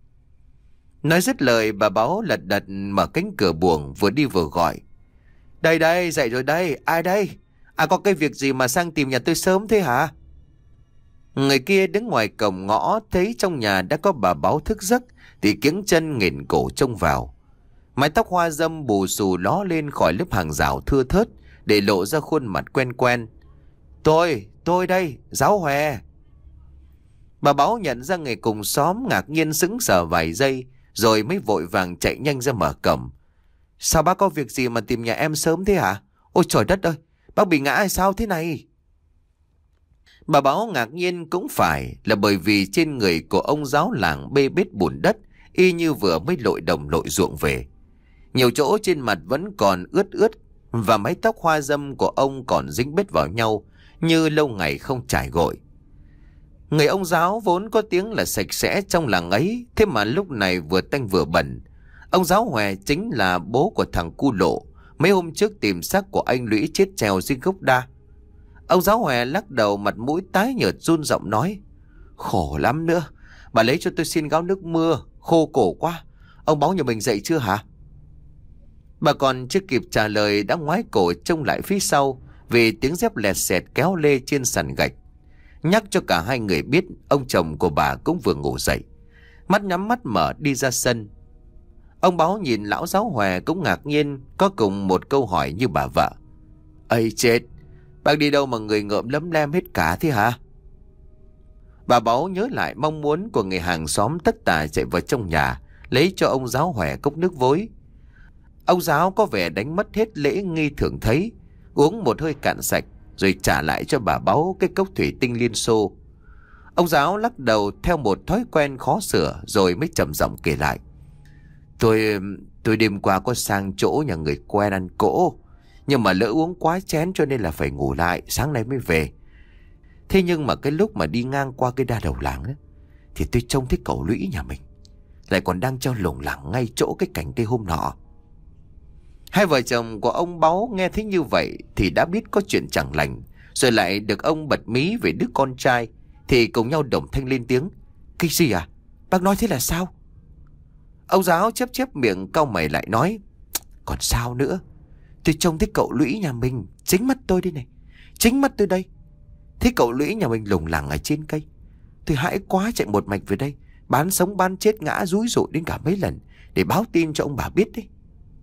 Nói dứt lời, bà Báu lật đật mở cánh cửa buồng, vừa đi vừa gọi: "Đây đây, dậy rồi đây, ai đây? À, có cái việc gì mà sang tìm nhà tôi sớm thế hả?" Người kia đứng ngoài cổng ngõ thấy trong nhà đã có bà Báu thức giấc thì kiếng chân nghển cổ trông vào. Mái tóc hoa râm bù xù ló lên khỏi lớp hàng rào thưa thớt để lộ ra khuôn mặt quen quen. Tôi, tôi đây, Giáo Hòe." Bà Báu nhận ra người cùng xóm, ngạc nhiên sững sờ vài giây rồi mới vội vàng chạy nhanh ra mở cổng. "Sao bác có việc gì mà tìm nhà em sớm thế hả? Ôi trời đất ơi, bác bị ngã hay sao thế này?" Bà Báo ngạc nhiên cũng phải là bởi vì trên người của ông giáo làng bê bết bùn đất, y như vừa mới lội đồng lội ruộng về. Nhiều chỗ trên mặt vẫn còn ướt ướt, và mái tóc hoa râm của ông còn dính bết vào nhau như lâu ngày không trải gội. Người ông giáo vốn có tiếng là sạch sẽ trong làng ấy, thế mà lúc này vừa tanh vừa bẩn. Ông Giáo Hòe chính là bố của thằng cu Lộ mấy hôm trước tìm xác của anh Lũy chết treo dưới gốc đa. Ông Giáo Hòe lắc đầu, mặt mũi tái nhợt, run giọng nói: "Khổ lắm nữa, bà lấy cho tôi xin gáo nước mưa, khô cổ quá. Ông Báo nhà mình dậy chưa hả?" Bà còn chưa kịp trả lời đã ngoái cổ trông lại phía sau vì tiếng dép lẹt xẹt kéo lê trên sàn gạch, nhắc cho cả hai người biết ông chồng của bà cũng vừa ngủ dậy, mắt nhắm mắt mở đi ra sân. Ông Báo nhìn lão Giáo Hòe cũng ngạc nhiên, có cùng một câu hỏi như bà vợ: "Ây chết, bác đi đâu mà người ngợm lấm lem hết cả thế hả?" Bà Báo nhớ lại mong muốn của người hàng xóm, tất tả chạy vào trong nhà lấy cho ông Giáo Hòe cốc nước vối. Ông Giáo có vẻ đánh mất hết lễ nghi thường thấy, uống một hơi cạn sạch rồi trả lại cho bà Báo cái cốc thủy tinh Liên Xô. Ông Giáo lắc đầu theo một thói quen khó sửa rồi mới trầm giọng kể lại: Tôi tôi đêm qua có sang chỗ nhà người quen ăn cỗ, nhưng mà lỡ uống quá chén cho nên là phải ngủ lại, sáng nay mới về. Thế nhưng mà cái lúc mà đi ngang qua cái đa đầu làng ấy, thì tôi trông thấy cậu Lũy nhà mình lại còn đang treo lủng lẳng ngay chỗ cái cành cây hôm nọ. Hai vợ chồng của ông Báu nghe thấy như vậy thì đã biết có chuyện chẳng lành, rồi lại được ông bật mí về đứa con trai thì cùng nhau đồng thanh lên tiếng: Cái gì à? Bác nói thế là sao? Ông Giáo chép chép miệng cau mày lại nói: Còn sao nữa, tôi trông thấy cậu Lũy nhà mình chính mắt tôi đây này, chính mắt tôi đây. Thấy cậu Lũy nhà mình lủng lẳng ở trên cây, tôi hãi quá chạy một mạch về đây, bán sống bán chết ngã rúi rụi đến cả mấy lần để báo tin cho ông bà biết đấy.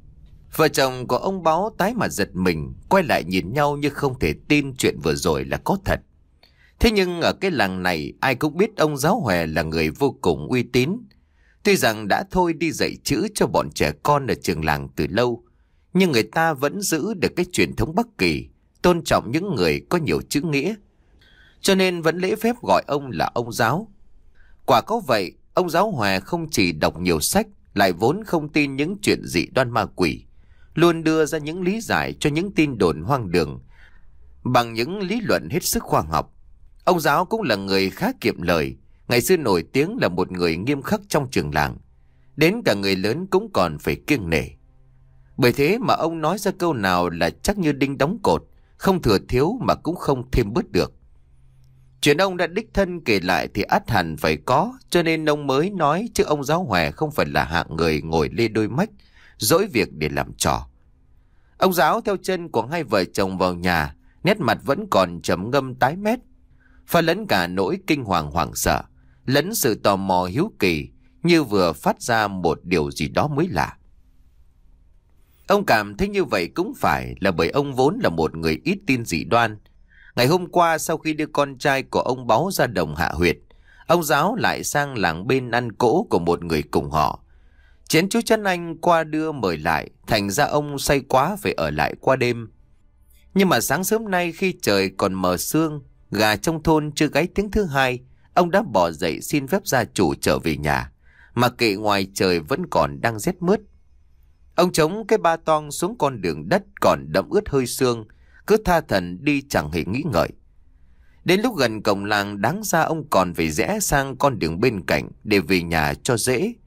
Vợ chồng của ông Báo tái mặt giật mình, quay lại nhìn nhau như không thể tin chuyện vừa rồi là có thật. Thế nhưng ở cái làng này ai cũng biết ông Giáo Hòe là người vô cùng uy tín. Tuy rằng đã thôi đi dạy chữ cho bọn trẻ con ở trường làng từ lâu, nhưng người ta vẫn giữ được cái truyền thống Bắc Kỳ, tôn trọng những người có nhiều chữ nghĩa, cho nên vẫn lễ phép gọi ông là ông Giáo. Quả có vậy, ông Giáo Hòe không chỉ đọc nhiều sách, lại vốn không tin những chuyện dị đoan ma quỷ, luôn đưa ra những lý giải cho những tin đồn hoang đường bằng những lý luận hết sức khoa học. Ông Giáo cũng là người khá kiệm lời, ngày xưa nổi tiếng là một người nghiêm khắc trong trường làng, đến cả người lớn cũng còn phải kiêng nể. Bởi thế mà ông nói ra câu nào là chắc như đinh đóng cột, không thừa thiếu mà cũng không thêm bớt được. Chuyện ông đã đích thân kể lại thì ắt hẳn phải có, cho nên ông mới nói, chứ ông Giáo Hòe không phải là hạng người ngồi lê đôi mách, dỗi việc để làm trò. Ông Giáo theo chân của hai vợ chồng vào nhà, nét mặt vẫn còn trầm ngâm tái mét, pha lẫn cả nỗi kinh hoàng hoảng sợ, lẫn sự tò mò hiếu kỳ, như vừa phát ra một điều gì đó mới lạ. Ông cảm thấy như vậy cũng phải là bởi ông vốn là một người ít tin dị đoan. Ngày hôm qua sau khi đưa con trai của ông Báu ra đồng hạ huyệt, ông Giáo lại sang làng bên ăn cỗ của một người cùng họ. Chén chú Trấn Anh qua đưa mời lại, thành ra ông say quá phải ở lại qua đêm. Nhưng mà sáng sớm nay khi trời còn mờ sương, gà trong thôn chưa gáy tiếng thứ hai, ông đã bỏ dậy xin phép gia chủ trở về nhà, mà kệ ngoài trời vẫn còn đang rét mướt. Ông chống cái ba toang xuống con đường đất còn đẫm ướt hơi sương, cứ tha thần đi chẳng hề nghĩ ngợi. Đến lúc gần cổng làng, đáng ra ông còn phải rẽ sang con đường bên cạnh để về nhà cho dễ.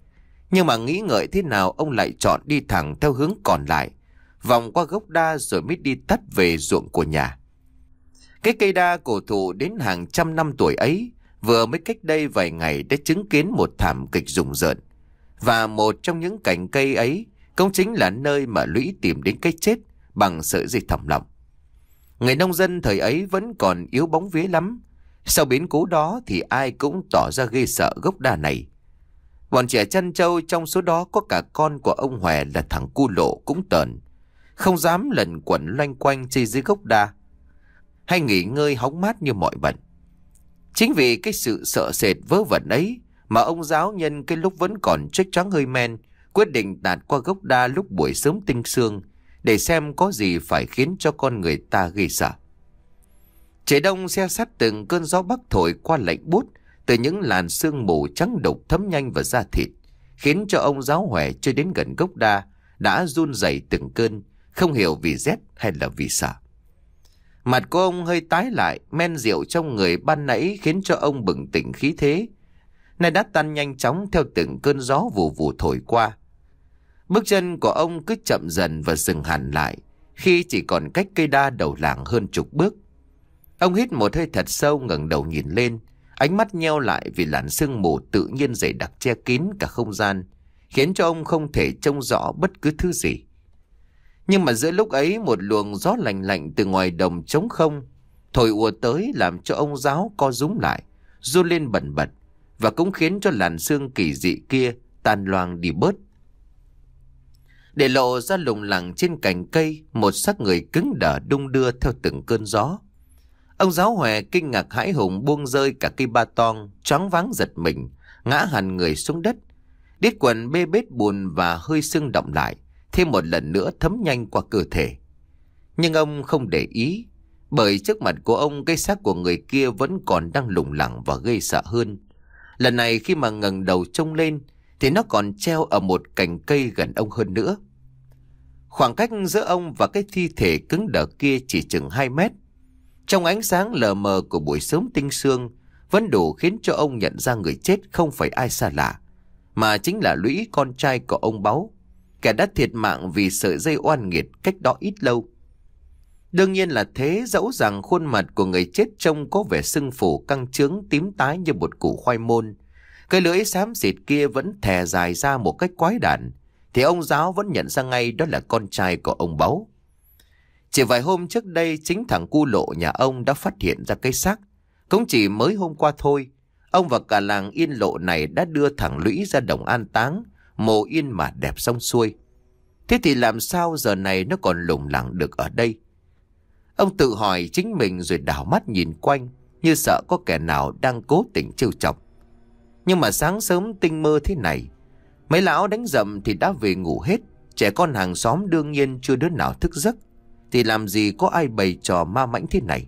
Nhưng mà nghĩ ngợi thế nào ông lại chọn đi thẳng theo hướng còn lại, vòng qua gốc đa rồi mới đi tắt về ruộng của nhà. Cái cây đa cổ thụ đến hàng trăm năm tuổi ấy vừa mới cách đây vài ngày đã chứng kiến một thảm kịch rùng rợn. Và một trong những cành cây ấy cũng chính là nơi mà Lũy tìm đến cái chết bằng sợi dây thòng lọng. Người nông dân thời ấy vẫn còn yếu bóng vía lắm. Sau biến cố đó thì ai cũng tỏ ra ghê sợ gốc đa này. Bọn trẻ chăn trâu trong số đó có cả con của ông Hòe là thằng Cu Lộ cũng tờn, không dám lẩn quẩn loanh quanh chơi dưới gốc đa hay nghỉ ngơi hóng mát như mọi bận. Chính vì cái sự sợ sệt vớ vẩn ấy mà ông giáo nhân cái lúc vẫn còn chếch choáng hơi men quyết định tạt qua gốc đa lúc buổi sớm tinh sương để xem có gì phải khiến cho con người ta ghê sợ. Trời đông se sắt, từng cơn gió bắc thổi qua lạnh buốt từ những làn sương mù trắng đục thấm nhanh vào da thịt, khiến cho ông giáo Hòe chưa đến gần gốc đa đã run rẩy từng cơn, không hiểu vì rét hay là vì sợ. Mặt của ông hơi tái lại, men rượu trong người ban nãy khiến cho ông bừng tỉnh khí thế nay đã tan nhanh chóng theo từng cơn gió vù vù thổi qua. Bước chân của ông cứ chậm dần và dừng hẳn lại khi chỉ còn cách cây đa đầu làng hơn chục bước. Ông hít một hơi thật sâu, ngẩng đầu nhìn lên, ánh mắt nheo lại vì làn sương mù tự nhiên dày đặc che kín cả không gian, khiến cho ông không thể trông rõ bất cứ thứ gì. Nhưng mà giữa lúc ấy, một luồng gió lạnh lạnh từ ngoài đồng trống không thổi ùa tới, làm cho ông giáo co rúm lại, run lên bần bật, và cũng khiến cho làn sương kỳ dị kia tan loang đi bớt, để lộ ra lủng lẳng trên cành cây một xác người cứng đờ đung đưa theo từng cơn gió. Ông giáo Hòe kinh ngạc hãi hùng buông rơi cả cây ba tong, choáng váng giật mình, ngã hẳn người xuống đất. Đít quần bê bết bùn và hơi sưng đọng lại, thêm một lần nữa thấm nhanh qua cơ thể. Nhưng ông không để ý, bởi trước mặt của ông cái xác của người kia vẫn còn đang lủng lẳng và gây sợ hơn. Lần này khi mà ngẩng đầu trông lên thì nó còn treo ở một cành cây gần ông hơn nữa. Khoảng cách giữa ông và cái thi thể cứng đờ kia chỉ chừng hai mét. Trong ánh sáng lờ mờ của buổi sớm tinh sương vẫn đủ khiến cho ông nhận ra người chết không phải ai xa lạ, mà chính là Lũy, con trai của ông Báu, kẻ đã thiệt mạng vì sợi dây oan nghiệt cách đó ít lâu. Đương nhiên là thế, dẫu rằng khuôn mặt của người chết trông có vẻ sưng phù căng trướng tím tái như một củ khoai môn, cái lưỡi xám xịt kia vẫn thè dài ra một cách quái đản, thì ông giáo vẫn nhận ra ngay đó là con trai của ông Báu. Chỉ vài hôm trước đây, chính thằng Cu Lộ nhà ông đã phát hiện ra cái xác. Cũng chỉ mới hôm qua thôi, ông và cả làng Yên Lộ này đã đưa thằng Lũy ra đồng an táng, mồ yên mà đẹp xong xuôi. Thế thì làm sao giờ này nó còn lủng lẳng được ở đây? Ông tự hỏi chính mình rồi đảo mắt nhìn quanh, như sợ có kẻ nào đang cố tình trêu chọc. Nhưng mà sáng sớm tinh mơ thế này, mấy lão đánh rậm thì đã về ngủ hết, trẻ con hàng xóm đương nhiên chưa đứa nào thức giấc, thì làm gì có ai bày trò ma mãnh thế này.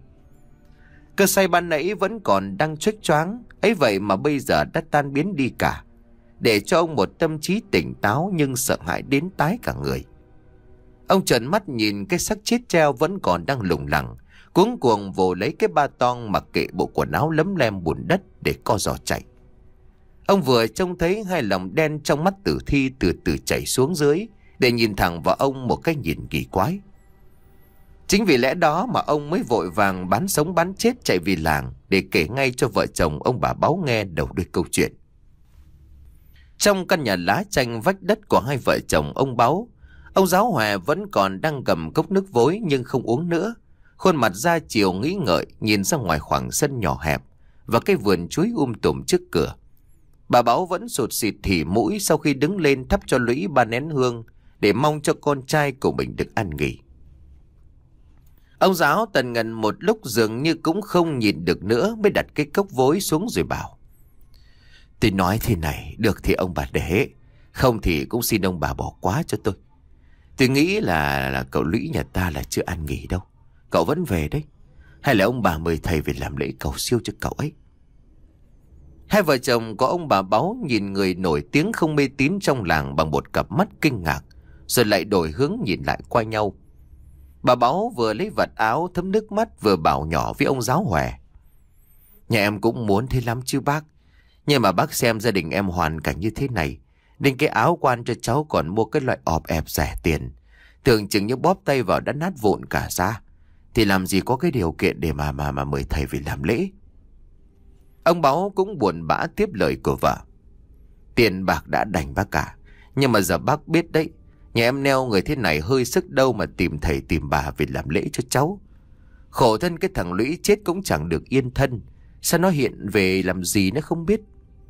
Cơn say ban nãy vẫn còn đang chếch choáng ấy, vậy mà bây giờ đã tan biến đi cả, để cho ông một tâm trí tỉnh táo nhưng sợ hãi đến tái cả người. Ông trợn mắt nhìn cái xác chết treo vẫn còn đang lủng lẳng, cuống cuồng vồ lấy cái ba tong mặc kệ bộ quần áo lấm lem bùn đất để co giò chạy. Ông vừa trông thấy hai lòng đen trong mắt tử thi từ từ chảy xuống dưới để nhìn thẳng vào ông một cái nhìn kỳ quái. Chính vì lẽ đó mà ông mới vội vàng bán sống bán chết chạy vì làng để kể ngay cho vợ chồng ông bà Báu nghe đầu đuôi câu chuyện. Trong căn nhà lá chanh vách đất của hai vợ chồng ông Báu, ông giáo Hòe vẫn còn đang cầm cốc nước vối nhưng không uống nữa. Khuôn mặt ra chiều nghĩ ngợi nhìn ra ngoài khoảng sân nhỏ hẹp và cái vườn chuối um tùm trước cửa. Bà Báu vẫn sụt sịt thì mũi sau khi đứng lên thắp cho Lũy ba nén hương để mong cho con trai của mình được an nghỉ. Ông giáo tần ngần một lúc dường như cũng không nhìn được nữa, mới đặt cái cốc vối xuống rồi bảo: "Tôi nói thế này, được thì ông bà để, không thì cũng xin ông bà bỏ qua cho tôi. Tôi nghĩ là, là cậu Lũy nhà ta là chưa an nghỉ đâu, cậu vẫn về đấy. Hay là ông bà mời thầy về làm lễ cầu siêu cho cậu ấy." Hai vợ chồng của ông bà Báu nhìn người nổi tiếng không mê tín trong làng bằng một cặp mắt kinh ngạc, rồi lại đổi hướng nhìn lại qua nhau. Bà Báu vừa lấy vạt áo thấm nước mắt vừa bảo nhỏ với ông giáo Hòe: "Nhà em cũng muốn thế lắm chứ bác, nhưng mà bác xem gia đình em hoàn cảnh như thế này, Đến cái áo quan cho cháu còn mua cái loại ọp ẹp rẻ tiền, tưởng chừng như bóp tay vào đã nát vụn cả ra. Thì làm gì có cái điều kiện để mà mà mà mời thầy về làm lễ. Ông Báu cũng buồn bã tiếp lời của vợ. Tiền bạc đã đành bác cả, nhưng mà giờ bác biết đấy, nhà em neo người thế này hơi sức đâu mà tìm thầy tìm bà về làm lễ cho cháu. Khổ thân cái thằng Lũy chết cũng chẳng được yên thân, sao nó hiện về làm gì nó không biết.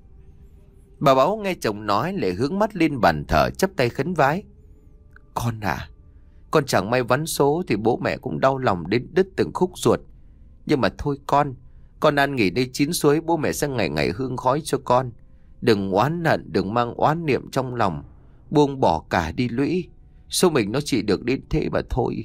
Bà Báu nghe chồng nói lại hướng mắt lên bàn thờ chắp tay khấn vái. Con à, con chẳng may vắn số thì bố mẹ cũng đau lòng đến đứt từng khúc ruột. Nhưng mà thôi con, con ăn nghỉ đây chín suối, bố mẹ sẽ ngày ngày hương khói cho con. Đừng oán hận, đừng mang oán niệm trong lòng, buông bỏ cả đi Lũy. Số mình nó chỉ được đến thế mà thôi.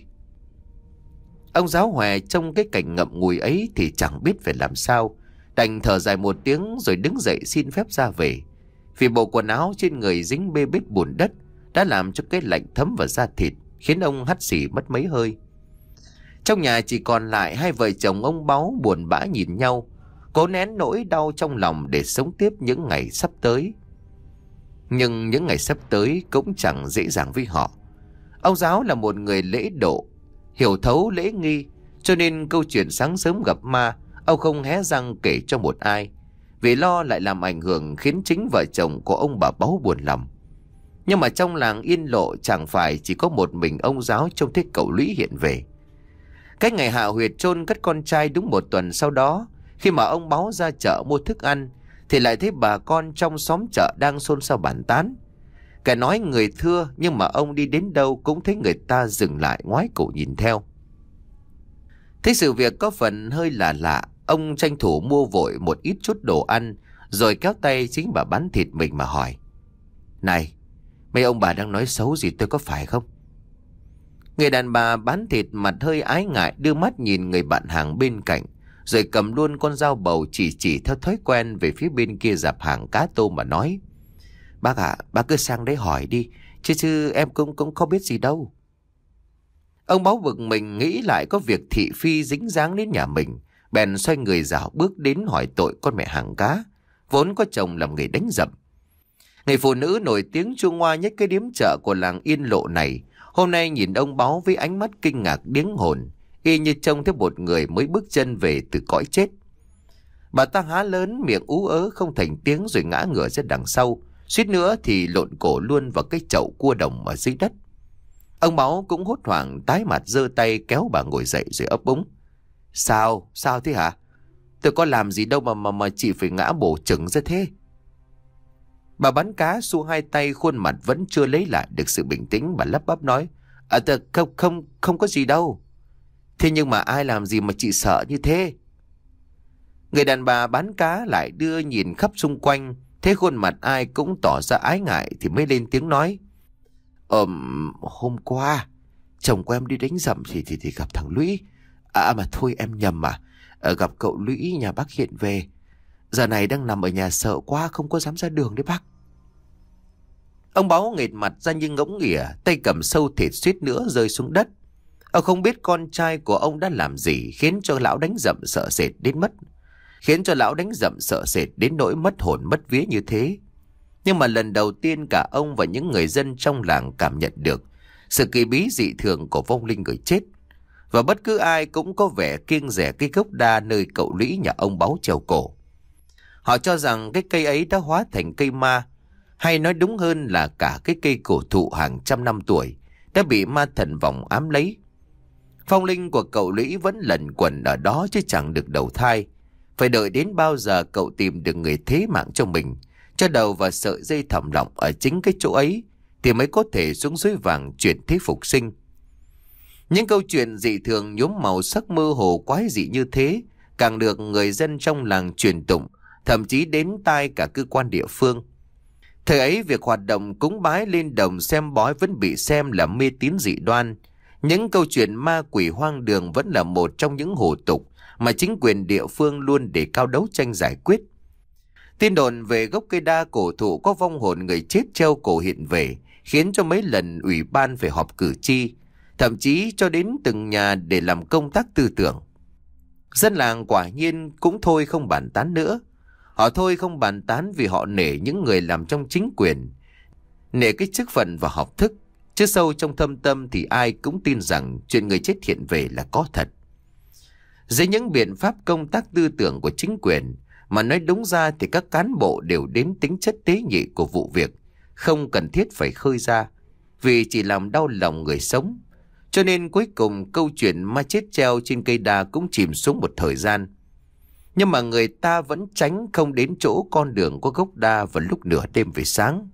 Ông Giáo Hòe trong cái cảnh ngậm ngùi ấy thì chẳng biết phải làm sao, đành thở dài một tiếng rồi đứng dậy xin phép ra về. Vì bộ quần áo trên người dính bê bết bùn đất đã làm cho cái lạnh thấm vào da thịt, khiến ông hắt xì mất mấy hơi. Trong nhà chỉ còn lại hai vợ chồng ông Báu buồn bã nhìn nhau, cố nén nỗi đau trong lòng để sống tiếp những ngày sắp tới. Nhưng những ngày sắp tới cũng chẳng dễ dàng với họ. Ông Giáo là một người lễ độ, hiểu thấu lễ nghi, cho nên câu chuyện sáng sớm gặp ma ông không hé răng kể cho một ai, vì lo lại làm ảnh hưởng khiến chính vợ chồng của ông bà Báu buồn lòng. Nhưng mà trong làng Yên Lộ chẳng phải chỉ có một mình ông Giáo trông thấy cậu Lũy hiện về. Cái ngày hạ huyệt chôn cất con trai đúng một tuần sau đó, khi mà ông Báu ra chợ mua thức ăn thì lại thấy bà con trong xóm chợ đang xôn xao bàn tán. Kẻ nói người thưa, nhưng mà ông đi đến đâu cũng thấy người ta dừng lại ngoái cổ nhìn theo. Thấy sự việc có phần hơi lạ lạ, ông tranh thủ mua vội một ít chút đồ ăn, rồi kéo tay chính bà bán thịt mình mà hỏi. Này, mấy ông bà đang nói xấu gì tôi có phải không? Người đàn bà bán thịt mặt hơi ái ngại đưa mắt nhìn người bạn hàng bên cạnh, rồi cầm luôn con dao bầu chỉ chỉ theo thói quen về phía bên kia dạp hàng cá tôm mà nói. Bác ạ, à, bác cứ sang đấy hỏi đi, chứ chứ em cũng cũng không biết gì đâu. Ông Báu bực mình nghĩ lại có việc thị phi dính dáng đến nhà mình, bèn xoay người dạo bước đến hỏi tội con mẹ hàng cá, vốn có chồng làm nghề đánh dậm. Người phụ nữ nổi tiếng Trung Hoa nhất cái điếm chợ của làng Yên Lộ này, hôm nay nhìn ông Báu với ánh mắt kinh ngạc điếng hồn, y như trông thấy một người mới bước chân về từ cõi chết. Bà ta há lớn miệng ú ớ không thành tiếng rồi ngã ngửa ra đằng sau, suýt nữa thì lộn cổ luôn vào cái chậu cua đồng ở dưới đất. Ông Báu cũng hốt hoảng tái mặt giơ tay kéo bà ngồi dậy rồi ấp úng. Sao? Sao thế hả? Tôi có làm gì đâu mà mà mà chị phải ngã bổ chừng ra thế? Bà bán cá xu hai tay, khuôn mặt vẫn chưa lấy lại được sự bình tĩnh, bà lắp bắp nói. À tôi không không không có gì đâu. Thế nhưng mà ai làm gì mà chị sợ như thế? Người đàn bà bán cá lại đưa nhìn khắp xung quanh, thấy khuôn mặt ai cũng tỏ ra ái ngại thì mới lên tiếng nói. Ờm, hôm qua chồng của em đi đánh dậm thì, thì, thì gặp thằng Lũy. À mà thôi em nhầm mà, à, gặp cậu Lũy nhà bác hiện về. Giờ này đang nằm ở nhà sợ quá không có dám ra đường đấy bác. Ông Báu nghệt mặt ra như ngỗng nghỉa, tay cầm sâu thịt suýt nữa rơi xuống đất. Ông không biết con trai của ông đã làm gì khiến cho lão đánh dậm sợ sệt đến mất. Khiến cho lão đánh dậm sợ sệt đến nỗi mất hồn mất vía như thế. Nhưng mà lần đầu tiên cả ông và những người dân trong làng cảm nhận được sự kỳ bí dị thường của vong linh người chết. Và bất cứ ai cũng có vẻ kiêng dè cái gốc đa nơi cậu Lũy nhà ông Báu treo cổ. Họ cho rằng cái cây ấy đã hóa thành cây ma, hay nói đúng hơn là cả cái cây cổ thụ hàng trăm năm tuổi đã bị ma thần vòng ám lấy. Phong linh của cậu Lũy vẫn lẩn quẩn ở đó chứ chẳng được đầu thai. Phải đợi đến bao giờ cậu tìm được người thế mạng cho mình, cho đầu và sợi dây thòng lọng ở chính cái chỗ ấy, thì mới có thể xuống suối vàng chuyển thế phục sinh. Những câu chuyện dị thường nhuốm màu sắc mơ hồ quái dị như thế càng được người dân trong làng truyền tụng, thậm chí đến tai cả cơ quan địa phương. Thời ấy việc hoạt động cúng bái lên đồng xem bói vẫn bị xem là mê tín dị đoan. Những câu chuyện ma quỷ hoang đường vẫn là một trong những hủ tục mà chính quyền địa phương luôn để cao đấu tranh giải quyết. Tin đồn về gốc cây đa cổ thụ có vong hồn người chết treo cổ hiện về khiến cho mấy lần ủy ban phải họp cử tri, thậm chí cho đến từng nhà để làm công tác tư tưởng. Dân làng quả nhiên cũng thôi không bàn tán nữa. Họ thôi không bàn tán vì họ nể những người làm trong chính quyền, nể cái chức phận và học thức, chứ sâu trong thâm tâm thì ai cũng tin rằng chuyện người chết hiện về là có thật. Dưới những biện pháp công tác tư tưởng của chính quyền, mà nói đúng ra thì các cán bộ đều đến tính chất tế nhị của vụ việc, không cần thiết phải khơi ra, vì chỉ làm đau lòng người sống. Cho nên cuối cùng câu chuyện ma chết treo trên cây đa cũng chìm xuống một thời gian. Nhưng mà người ta vẫn tránh không đến chỗ con đường có gốc đa vào lúc nửa đêm về sáng.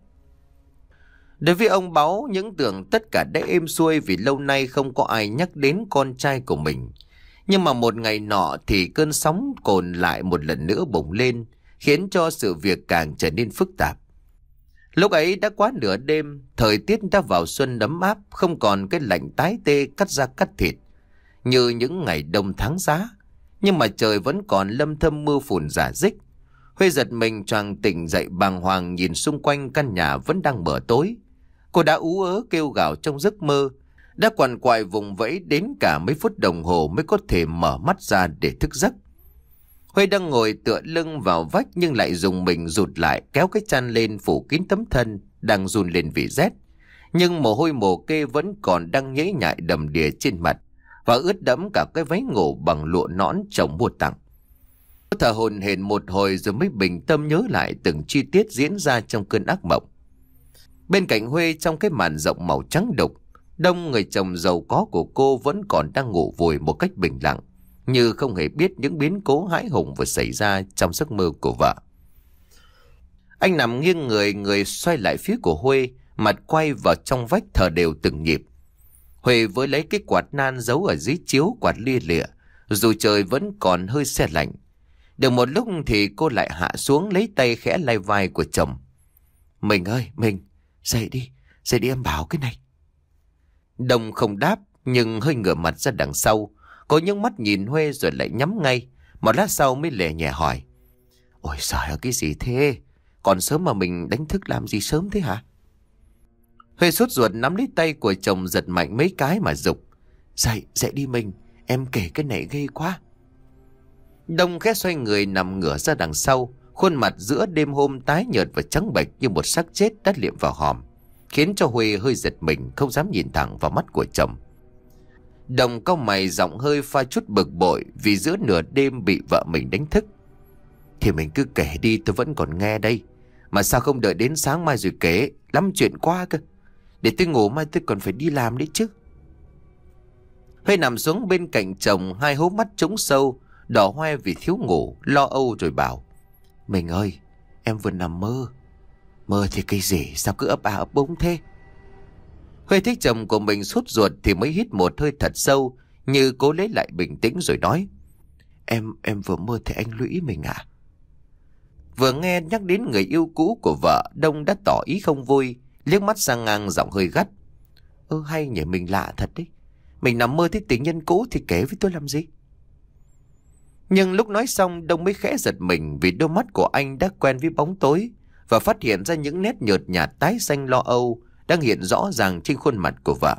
Đối với ông Báu, những tưởng tất cả đã êm xuôi vì lâu nay không có ai nhắc đến con trai của mình. Nhưng mà một ngày nọ thì cơn sóng cồn lại một lần nữa bùng lên, khiến cho sự việc càng trở nên phức tạp. Lúc ấy đã quá nửa đêm, thời tiết đã vào xuân ấm áp, không còn cái lạnh tái tê cắt da cắt thịt như những ngày đông tháng giá. Nhưng mà trời vẫn còn lâm thâm mưa phùn rả rích. Huê giật mình choàng tỉnh dậy bàng hoàng, nhìn xung quanh căn nhà vẫn đang mở tối. Cô đã ú ớ kêu gào trong giấc mơ, đã quằn quại vùng vẫy đến cả mấy phút đồng hồ mới có thể mở mắt ra để thức giấc. Huê đang ngồi tựa lưng vào vách nhưng lại dùng mình rụt lại, kéo cái chăn lên phủ kín tấm thân đang run lên vì rét. Nhưng mồ hôi mồ kê vẫn còn đang nhễ nhại đầm đìa trên mặt và ướt đẫm cả cái váy ngủ bằng lụa nõn chồng mua tặng. Cô thở hổn hển một hồi rồi mới bình tâm nhớ lại từng chi tiết diễn ra trong cơn ác mộng. Bên cạnh Huê, trong cái màn rộng màu trắng đục, Đông, người chồng giàu có của cô, vẫn còn đang ngủ vùi một cách bình lặng, như không hề biết những biến cố hãi hùng vừa xảy ra trong giấc mơ của vợ. Anh nằm nghiêng người, người xoay lại phía của Huê, mặt quay vào trong vách thở đều từng nhịp. Huê với lấy cái quạt nan giấu ở dưới chiếu quạt lia lịa, dù trời vẫn còn hơi se lạnh. Được một lúc thì cô lại hạ xuống, lấy tay khẽ lay vai của chồng. Mình ơi, mình, dậy đi, dậy đi em bảo cái này. Đông không đáp, nhưng hơi ngửa mặt ra đằng sau. Cô nhấc mắt nhìn Huê rồi lại nhắm ngay. Một lát sau mới lè nhẹ hỏi. Ôi trời ơi, cái gì thế? Còn sớm mà mình đánh thức làm gì sớm thế hả? Huê sốt ruột nắm lấy tay của chồng giật mạnh mấy cái mà giục. Dậy, dậy đi mình, em kể cái này ghê quá. Đông khẽ xoay người nằm ngửa ra đằng sau, khuôn mặt giữa đêm hôm tái nhợt và trắng bệch như một xác chết đã liệm vào hòm, khiến cho Huê hơi giật mình, không dám nhìn thẳng vào mắt của chồng. Đồng cau mày, giọng hơi pha chút bực bội vì giữa nửa đêm bị vợ mình đánh thức. Thì mình cứ kể đi, tôi vẫn còn nghe đây. Mà sao không đợi đến sáng mai rồi kể, lắm chuyện quá cơ. Để tôi ngủ, mai tôi còn phải đi làm đấy chứ. Huê nằm xuống bên cạnh chồng, hai hố mắt trũng sâu, đỏ hoe vì thiếu ngủ, lo âu rồi bảo. Mình ơi, em vừa nằm mơ. Mơ thì cái gì, sao cứ ấp à ấp úng thế? Huê thấy chồng của mình sốt ruột thì mới hít một hơi thật sâu, như cố lấy lại bình tĩnh rồi nói. Em, em vừa mơ thấy anh Lũy mình à? Vừa nghe nhắc đến người yêu cũ của vợ, Đông đã tỏ ý không vui, liếc mắt sang ngang, giọng hơi gắt. Ơ hay nhỉ, mình lạ thật đấy. Mình nằm mơ thấy tình nhân cũ thì kể với tôi làm gì? Nhưng lúc nói xong, Đông mới khẽ giật mình vì đôi mắt của anh đã quen với bóng tối và phát hiện ra những nét nhợt nhạt tái xanh lo âu đang hiện rõ ràng trên khuôn mặt của vợ.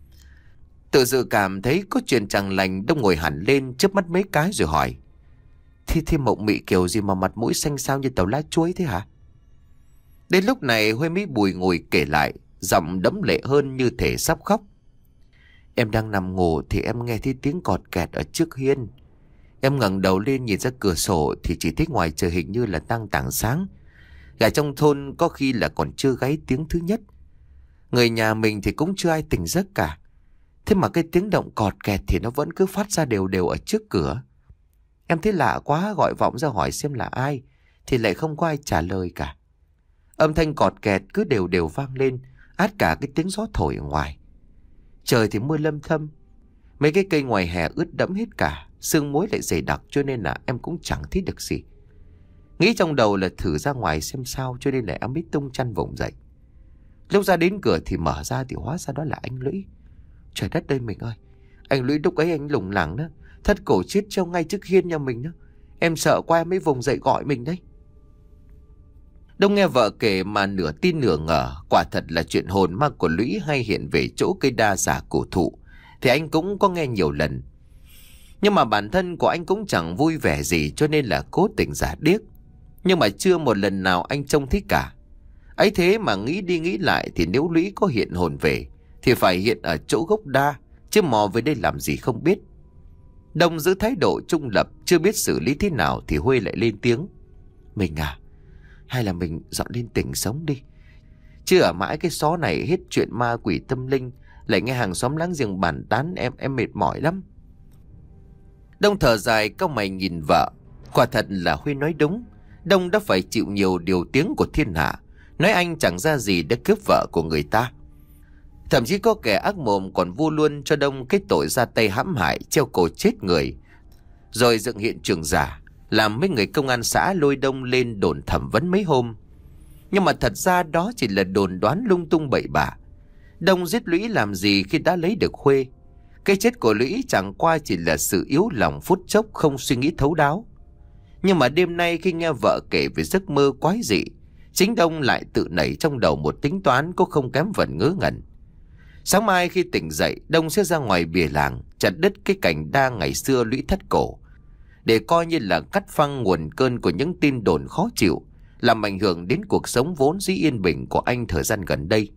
Tự dự cảm thấy có chuyện chẳng lành, Đông ngồi hẳn lên, chớp mắt mấy cái rồi hỏi. Thì thì mộng mị kiểu gì mà mặt mũi xanh xao như tàu lá chuối thế hả? Đến lúc này Huê mới bùi ngùi kể lại, giọng đẫm lệ hơn như thể sắp khóc. Em đang nằm ngủ thì em nghe thấy tiếng cọt kẹt ở trước hiên. Em ngẩng đầu lên nhìn ra cửa sổ thì chỉ thấy ngoài trời hình như là đang tảng sáng. Gà trong thôn có khi là còn chưa gáy tiếng thứ nhất. Người nhà mình thì cũng chưa ai tỉnh giấc cả. Thế mà cái tiếng động cọt kẹt thì nó vẫn cứ phát ra đều đều ở trước cửa. Em thấy lạ quá, gọi vọng ra hỏi xem là ai, thì lại không có ai trả lời cả. Âm thanh cọt kẹt cứ đều đều vang lên, át cả cái tiếng gió thổi ở ngoài. Trời thì mưa lâm thâm, mấy cái cây ngoài hè ướt đẫm hết cả, sương muối lại dày đặc, cho nên là em cũng chẳng thấy được gì. Nghĩ trong đầu là thử ra ngoài xem sao, cho nên là em mới tung chăn vùng dậy. Lúc ra đến cửa thì mở ra thì hóa ra đó là anh Lũy. Trời đất ơi mình ơi, anh Lũy lúc ấy anh lủng lẳng đó, thất cổ chết treo ngay trước hiên nhà mình đó. Em sợ quá em mới vùng dậy gọi mình đấy. Đông nghe vợ kể mà nửa tin nửa ngờ, quả thật là chuyện hồn ma của Lũy hay hiện về chỗ cây đa giả cổ thụ thì anh cũng có nghe nhiều lần. Nhưng mà bản thân của anh cũng chẳng vui vẻ gì, cho nên là cố tình giả điếc. Nhưng mà chưa một lần nào anh trông thấy cả. Ấy thế mà nghĩ đi nghĩ lại thì nếu Lũy có hiện hồn về thì phải hiện ở chỗ gốc đa, chứ mò về đây làm gì không biết. Đông giữ thái độ trung lập, chưa biết xử lý thế nào thì Huê lại lên tiếng. Mình à, hay là mình dọn lên tỉnh sống đi, chứ ở mãi cái xó này hết chuyện ma quỷ tâm linh, lại nghe hàng xóm láng giềng bàn tán, em em mệt mỏi lắm. Đông thở dài cau mày nhìn vợ. Quả thật là Huy nói đúng. Đông đã phải chịu nhiều điều tiếng của thiên hạ, nói anh chẳng ra gì đã cướp vợ của người ta. Thậm chí có kẻ ác mồm còn vu luôn cho Đông cái tội ra tay hãm hại, treo cổ chết người, rồi dựng hiện trường giả, làm mấy người công an xã lôi Đông lên đồn thẩm vấn mấy hôm. Nhưng mà thật ra đó chỉ là đồn đoán lung tung bậy bạ. Đông giết Lũy làm gì khi đã lấy được Huê? Cái chết của Lũy chẳng qua chỉ là sự yếu lòng phút chốc, không suy nghĩ thấu đáo. Nhưng mà đêm nay khi nghe vợ kể về giấc mơ quái dị, chính Đông lại tự nảy trong đầu một tính toán có không kém phần ngớ ngẩn. Sáng mai khi tỉnh dậy, Đông sẽ ra ngoài bìa làng chặt đứt cái cành đa ngày xưa Lũy thắt cổ, để coi như là cắt phăng nguồn cơn của những tin đồn khó chịu, làm ảnh hưởng đến cuộc sống vốn dĩ yên bình của anh thời gian gần đây.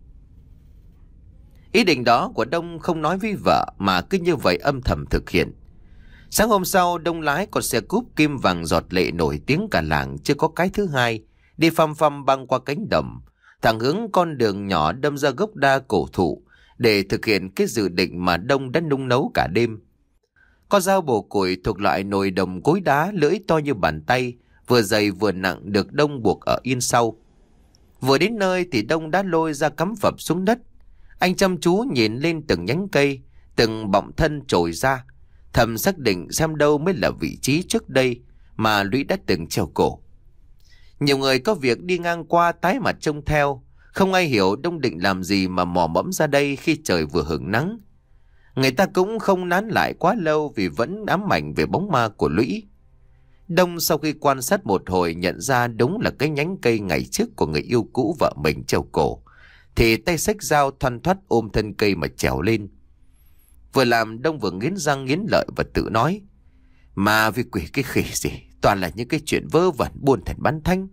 Ý định đó của Đông không nói với vợ mà cứ như vậy âm thầm thực hiện. Sáng hôm sau, Đông lái con xe cúp kim vàng giọt lệ nổi tiếng cả làng chưa có cái thứ hai, đi phăm phăm băng qua cánh đồng, thẳng hướng con đường nhỏ đâm ra gốc đa cổ thụ để thực hiện cái dự định mà Đông đã nung nấu cả đêm. Con dao bổ củi thuộc loại nồi đồng cối đá, lưỡi to như bàn tay, vừa dày vừa nặng, được Đông buộc ở yên sau. Vừa đến nơi thì Đông đã lôi ra cắm phập xuống đất. Anh chăm chú nhìn lên từng nhánh cây, từng bọng thân trồi ra, thầm xác định xem đâu mới là vị trí trước đây mà Lũy đã từng treo cổ. Nhiều người có việc đi ngang qua tái mặt trông theo, không ai hiểu Đông định làm gì mà mò mẫm ra đây khi trời vừa hửng nắng. Người ta cũng không nán lại quá lâu vì vẫn ám ảnh về bóng ma của Lũy. Đông sau khi quan sát một hồi nhận ra đúng là cái nhánh cây ngày trước của người yêu cũ vợ mình treo cổ, thì tay xách dao thoăn thoắt ôm thân cây mà trèo lên. Vừa làm Đông vừa nghiến răng nghiến lợi và tự nói, mà vì quỷ cái khỉ gì, toàn là những cái chuyện vớ vẩn buôn thần bán thanh.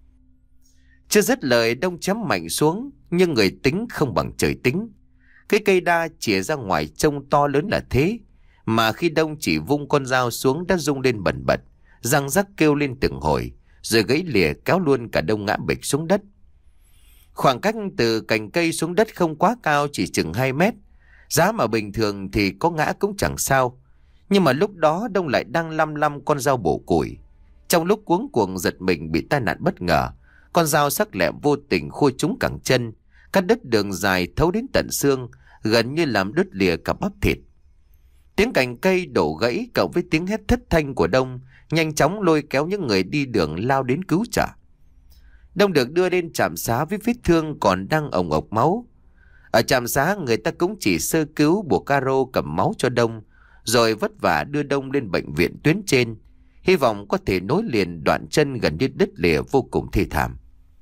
Chưa dứt lời, Đông chém mạnh xuống, nhưng người tính không bằng trời tính. Cái cây đa chìa ra ngoài trông to lớn là thế, mà khi Đông chỉ vung con dao xuống đã rung lên bần bật, răng rắc kêu lên từng hồi, rồi gãy lìa kéo luôn cả Đông ngã bịch xuống đất. Khoảng cách từ cành cây xuống đất không quá cao, chỉ chừng hai mét. Giá mà bình thường thì có ngã cũng chẳng sao. Nhưng mà lúc đó Đông lại đang lăm lăm con dao bổ củi. Trong lúc cuống cuồng giật mình bị tai nạn bất ngờ, con dao sắc lẹm vô tình khua trúng cẳng chân, cắt đứt đường dài thấu đến tận xương, gần như làm đứt lìa cả bắp thịt. Tiếng cành cây đổ gãy cộng với tiếng hét thất thanh của Đông nhanh chóng lôi kéo những người đi đường lao đến cứu trợ. Đông được đưa lên trạm xá với vết thương còn đang ồng ộc máu. Ở trạm xá người ta cũng chỉ sơ cứu buộc caro cầm máu cho Đông, rồi vất vả đưa Đông lên bệnh viện tuyến trên, hy vọng có thể nối liền đoạn chân gần như đứt lìa vô cùng thê thảm.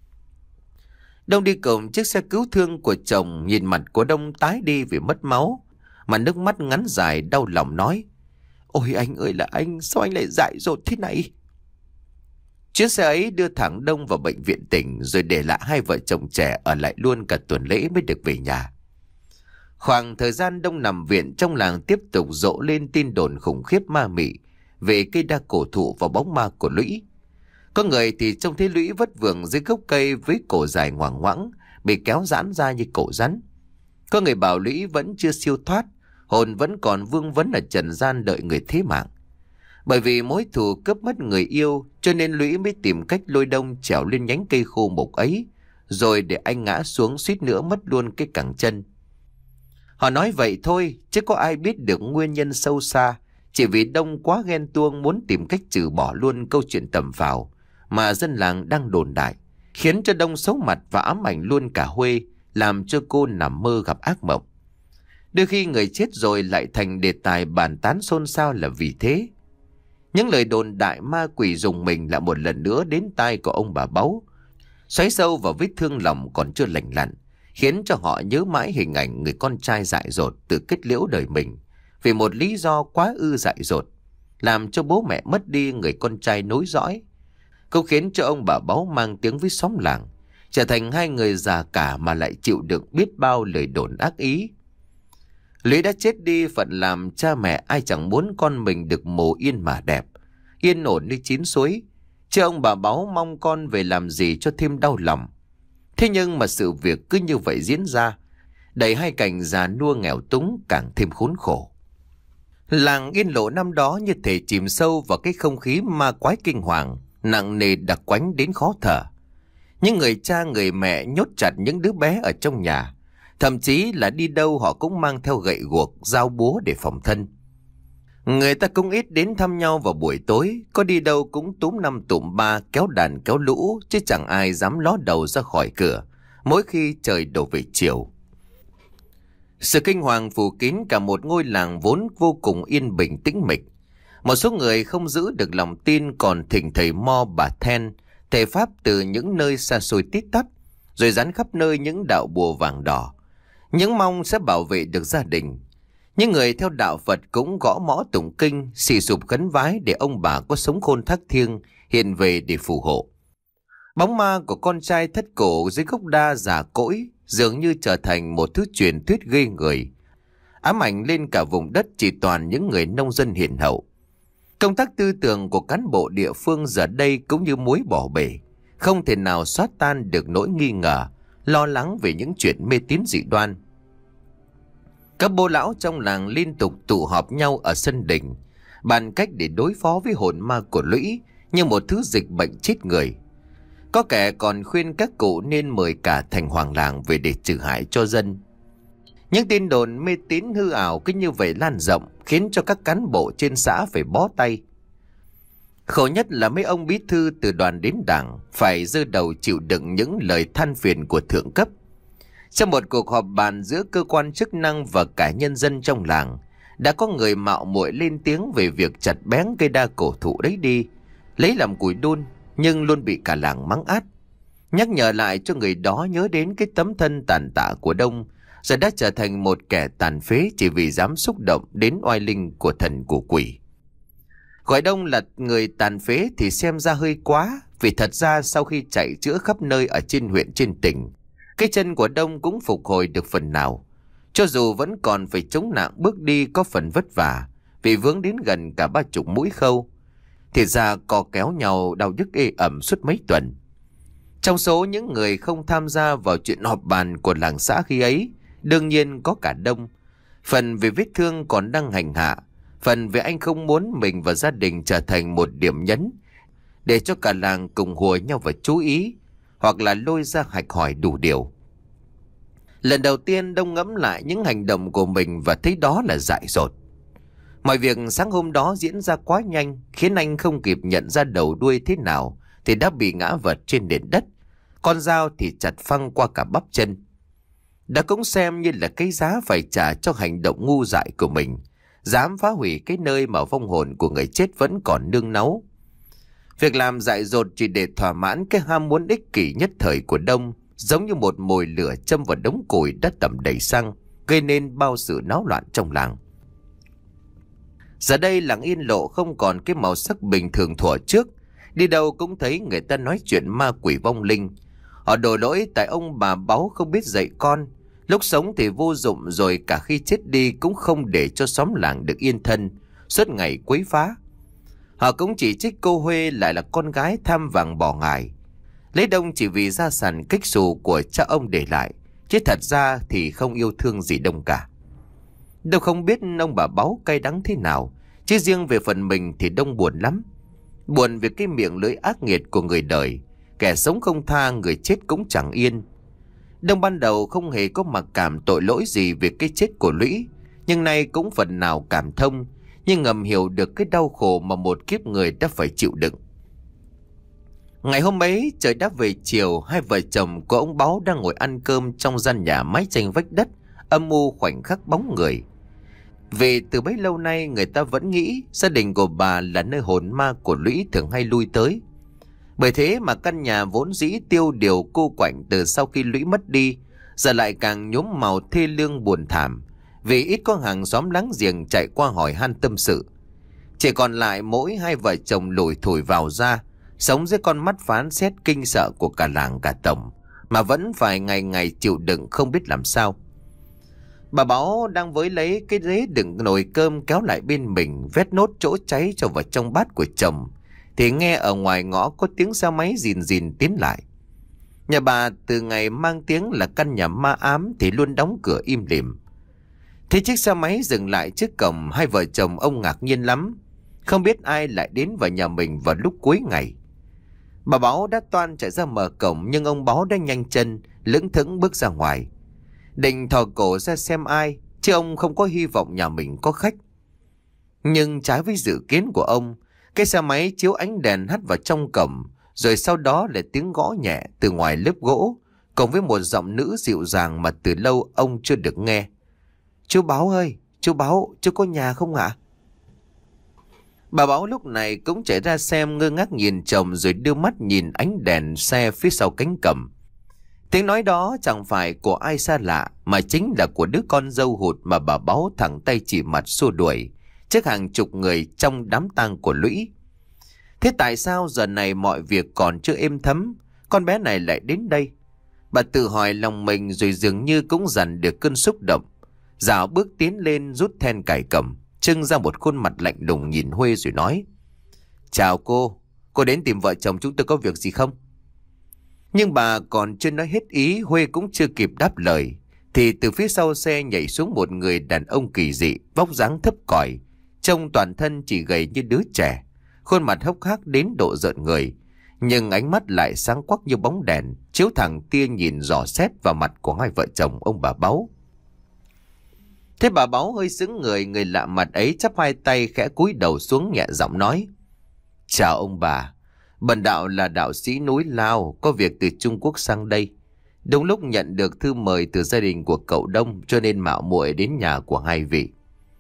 Đông đi cùng chiếc xe cứu thương của chồng, nhìn mặt của Đông tái đi vì mất máu, mà nước mắt ngắn dài đau lòng nói, ôi anh ơi là anh, sao anh lại dại dột thế này? Chiếc xe ấy đưa thẳng Đông vào bệnh viện tỉnh, rồi để lại hai vợ chồng trẻ ở lại luôn cả tuần lễ mới được về nhà. Khoảng thời gian Đông nằm viện, trong làng tiếp tục rộ lên tin đồn khủng khiếp ma mị về cây đa cổ thụ và bóng ma của Lũy. Có người thì trông thấy Lũy vất vưởng dưới gốc cây với cổ dài ngoằng ngoãng, bị kéo giãn ra như cổ rắn. Có người bảo Lũy vẫn chưa siêu thoát, hồn vẫn còn vương vấn ở trần gian đợi người thế mạng. Bởi vì mối thù cướp mất người yêu, cho nên Lũy mới tìm cách lôi Đông trèo lên nhánh cây khô mục ấy, rồi để anh ngã xuống suýt nữa mất luôn cái cẳng chân. Họ nói vậy thôi, chứ có ai biết được nguyên nhân sâu xa, chỉ vì Đông quá ghen tuông muốn tìm cách trừ bỏ luôn câu chuyện tầm phào mà dân làng đang đồn đại, khiến cho Đông xấu mặt và ám ảnh luôn cả Huê, làm cho cô nằm mơ gặp ác mộng. Đôi khi người chết rồi lại thành đề tài bàn tán xôn xao là vì thế. Những lời đồn đại ma quỷ dùng mình lại một lần nữa đến tai của ông bà Báu, xoáy sâu vào vết thương lòng còn chưa lành lặn, khiến cho họ nhớ mãi hình ảnh người con trai dại dột tự kết liễu đời mình vì một lý do quá ư dại dột, làm cho bố mẹ mất đi người con trai nối dõi. Cũng khiến cho ông bà Báu mang tiếng với xóm làng, trở thành hai người già cả mà lại chịu đựng biết bao lời đồn ác ý. Lũy đã chết đi, phận làm cha mẹ ai chẳng muốn con mình được mồ yên mà đẹp, yên ổn như chín suối, chứ ông bà Báu mong con về làm gì cho thêm đau lòng. Thế nhưng mà sự việc cứ như vậy diễn ra, đẩy hai cảnh già nua nghèo túng càng thêm khốn khổ. Làng Yên Lộ năm đó như thể chìm sâu vào cái không khí ma quái kinh hoàng, nặng nề đặc quánh đến khó thở. Những người cha người mẹ nhốt chặt những đứa bé ở trong nhà, thậm chí là đi đâu họ cũng mang theo gậy guộc, dao búa để phòng thân. Người ta cũng ít đến thăm nhau vào buổi tối, có đi đâu cũng túm năm tụm ba, kéo đàn kéo lũ, chứ chẳng ai dám ló đầu ra khỏi cửa mỗi khi trời đổ về chiều. Sự kinh hoàng phủ kín cả một ngôi làng vốn vô cùng yên bình tĩnh mịch. Một số người không giữ được lòng tin còn thỉnh thầy mo bà then, thầy pháp từ những nơi xa xôi tít tắp, rồi dán khắp nơi những đạo bùa vàng đỏ, những mong sẽ bảo vệ được gia đình. Những người theo đạo Phật cũng gõ mõ tụng kinh, xì sụp khấn vái để ông bà có sống khôn thác thiêng hiện về để phù hộ. Bóng ma của con trai thất cổ dưới gốc đa già cỗi dường như trở thành một thứ truyền thuyết ghê người, ám ảnh lên cả vùng đất chỉ toàn những người nông dân hiền hậu. Công tác tư tưởng của cán bộ địa phương giờ đây cũng như muối bỏ bể, không thể nào xóa tan được nỗi nghi ngờ, lo lắng về những chuyện mê tín dị đoan. Các bô lão trong làng liên tục tụ họp nhau ở sân đình, bàn cách để đối phó với hồn ma của Lũy như một thứ dịch bệnh chết người. Có kẻ còn khuyên các cụ nên mời cả thành hoàng làng về để trừ hại cho dân. Những tin đồn mê tín hư ảo cứ như vậy lan rộng, khiến cho các cán bộ trên xã phải bó tay. Khổ nhất là mấy ông bí thư từ đoàn đến đảng phải giơ đầu chịu đựng những lời than phiền của thượng cấp. Trong một cuộc họp bàn giữa cơ quan chức năng và cả nhân dân trong làng, đã có người mạo muội lên tiếng về việc chặt bén cây đa cổ thụ đấy đi, lấy làm củi đun, nhưng luôn bị cả làng mắng át, nhắc nhở lại cho người đó nhớ đến cái tấm thân tàn tạ của Đông, giờ đã trở thành một kẻ tàn phế chỉ vì dám xúc động đến oai linh của thần của quỷ. Gọi Đông là người tàn phế thì xem ra hơi quá, vì thật ra sau khi chạy chữa khắp nơi ở trên huyện trên tỉnh, cái chân của Đông cũng phục hồi được phần nào, cho dù vẫn còn phải chống nạng bước đi có phần vất vả vì vướng đến gần cả ba chục mũi khâu. Thì ra co kéo nhau đau nhức ê ẩm suốt mấy tuần. Trong số những người không tham gia vào chuyện họp bàn của làng xã khi ấy, đương nhiên có cả Đông. Phần vì vết thương còn đang hành hạ, phần vì anh không muốn mình và gia đình trở thành một điểm nhấn để cho cả làng cùng hùa nhau và chú ý, hoặc là lôi ra hạch hỏi đủ điều. Lần đầu tiên Đông ngẫm lại những hành động của mình và thấy đó là dại dột. Mọi việc sáng hôm đó diễn ra quá nhanh, khiến anh không kịp nhận ra đầu đuôi thế nào thì đã bị ngã vật trên nền đất. Con dao thì chặt phăng qua cả bắp chân. Đã cũng xem như là cái giá phải trả cho hành động ngu dại của mình, dám phá hủy cái nơi mà vong hồn của người chết vẫn còn nương náu. Việc làm dại dột chỉ để thỏa mãn cái ham muốn ích kỷ nhất thời của Đông, giống như một mồi lửa châm vào đống củi đã tẩm đầy xăng, gây nên bao sự náo loạn trong làng. Giờ đây làng Yên Lộ không còn cái màu sắc bình thường thuở trước, đi đâu cũng thấy người ta nói chuyện ma quỷ vong linh. Họ đổ lỗi tại ông bà Báu không biết dạy con, lúc sống thì vô dụng, rồi cả khi chết đi cũng không để cho xóm làng được yên thân, suốt ngày quấy phá. Họ cũng chỉ trích cô Huê lại là con gái tham vàng bỏ ngài, lấy Đông chỉ vì gia sản kích xù của cha ông để lại, chứ thật ra thì không yêu thương gì Đông cả. Đông không biết ông bà Báu cay đắng thế nào, chứ riêng về phần mình thì Đông buồn lắm. Buồn vì cái miệng lưỡi ác nghiệt của người đời, kẻ sống không tha, người chết cũng chẳng yên. Đông ban đầu không hề có mặc cảm tội lỗi gì về cái chết của Lũy, nhưng nay cũng phần nào cảm thông, nhưng ngầm hiểu được cái đau khổ mà một kiếp người đã phải chịu đựng. Ngày hôm ấy trời đã về chiều, hai vợ chồng của ông Báu đang ngồi ăn cơm trong gian nhà mái tranh vách đất, âm u khoảnh khắc bóng người. Vì từ bấy lâu nay người ta vẫn nghĩ gia đình của bà là nơi hồn ma của Lũy thường hay lui tới. Bởi thế mà căn nhà vốn dĩ tiêu điều cô quạnh từ sau khi Lũy mất đi, giờ lại càng nhuốm màu thê lương buồn thảm, vì ít có hàng xóm láng giềng chạy qua hỏi han tâm sự. Chỉ còn lại mỗi hai vợ chồng lủi thủi vào ra, sống dưới con mắt phán xét kinh sợ của cả làng cả tổng, mà vẫn phải ngày ngày chịu đựng không biết làm sao. Bà Báo đang với lấy cái ghế đựng nồi cơm kéo lại bên mình, vét nốt chỗ cháy cho vào trong bát của chồng, thì nghe ở ngoài ngõ có tiếng xe máy rìn rìn tiến lại. Nhà bà từ ngày mang tiếng là căn nhà ma ám thì luôn đóng cửa im lìm. Thế chiếc xe máy dừng lại trước cổng, hai vợ chồng ông ngạc nhiên lắm, không biết ai lại đến vào nhà mình vào lúc cuối ngày. Bà Báo đã toan chạy ra mở cổng, nhưng ông Báo đã nhanh chân lững thững bước ra ngoài, định thò cổ ra xem ai, chứ ông không có hy vọng nhà mình có khách. Nhưng trái với dự kiến của ông, cái xe máy chiếu ánh đèn hắt vào trong cổng, rồi sau đó là tiếng gõ nhẹ từ ngoài lớp gỗ, cùng với một giọng nữ dịu dàng mà từ lâu ông chưa được nghe. Chú Báo ơi, chú Báo, chú có nhà không ạ? Bà Báo lúc này cũng chạy ra xem, ngơ ngác nhìn chồng rồi đưa mắt nhìn ánh đèn xe phía sau cánh cổng. Tiếng nói đó chẳng phải của ai xa lạ, mà chính là của đứa con dâu hụt mà bà Báo thẳng tay chỉ mặt xua đuổi trước hàng chục người trong đám tang của Lũy. Thế tại sao giờ này mọi việc còn chưa êm thấm, con bé này lại đến đây? Bà tự hỏi lòng mình, rồi dường như cũng dằn được cơn xúc động, dạo bước tiến lên rút then cài cổng, trưng ra một khuôn mặt lạnh lùng nhìn Huê rồi nói: Chào cô, cô đến tìm vợ chồng chúng tôi có việc gì không? Nhưng bà còn chưa nói hết ý, Huê cũng chưa kịp đáp lời, thì từ phía sau xe nhảy xuống một người đàn ông kỳ dị, vóc dáng thấp còi, trông toàn thân chỉ gầy như đứa trẻ, khuôn mặt hốc hác đến độ rợn người, nhưng ánh mắt lại sáng quắc như bóng đèn, chiếu thẳng tia nhìn dò xét vào mặt của hai vợ chồng ông bà Báo. Thế bà Báo hơi sững người, người lạ mặt ấy chắp hai tay khẽ cúi đầu xuống, nhẹ giọng nói: Chào ông bà, bần đạo là đạo sĩ núi Lao, có việc từ Trung Quốc sang đây. Đúng lúc nhận được thư mời từ gia đình của cậu Đông, cho nên mạo muội đến nhà của hai vị.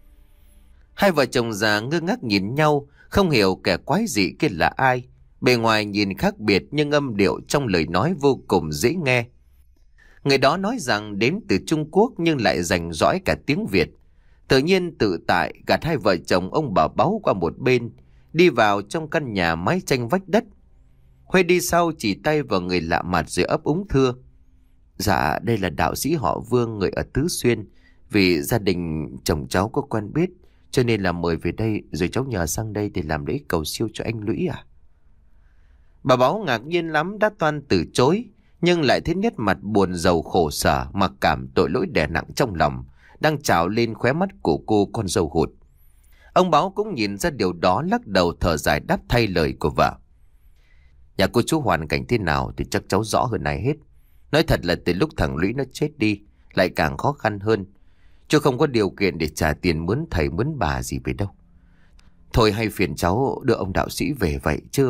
Hai vợ chồng già ngơ ngác nhìn nhau, không hiểu kẻ quái dị kia là ai. Bề ngoài nhìn khác biệt, nhưng âm điệu trong lời nói vô cùng dễ nghe. Người đó nói rằng đến từ Trung Quốc nhưng lại rành rõi cả tiếng Việt. Tự nhiên tự tại gạt hai vợ chồng ông bà Báo qua một bên, đi vào trong căn nhà mái tranh vách đất. Huê đi sau chỉ tay vào người lạ mặt rồi ấp úng thưa: Dạ, đây là đạo sĩ họ Vương, người ở Tứ Xuyên. Vì gia đình chồng cháu có quen biết, cho nên là mời về đây, rồi cháu nhờ sang đây để làm lễ cầu siêu cho anh Lũy à? Bà Báo ngạc nhiên lắm, đã toan từ chối, nhưng lại thấy nét mặt buồn rầu khổ sở, mặc cảm tội lỗi đè nặng trong lòng đang trào lên khóe mắt của cô con dâu hụt. Ông Báo cũng nhìn ra điều đó, lắc đầu thở dài đáp thay lời của vợ: Nhà cô chú hoàn cảnh thế nào thì chắc cháu rõ hơn ai hết. Nói thật là từ lúc thằng Lũy nó chết đi, lại càng khó khăn hơn. Chú không có điều kiện để trả tiền mướn thầy mướn bà gì về đâu. Thôi hay phiền cháu đưa ông đạo sĩ về vậy chứ.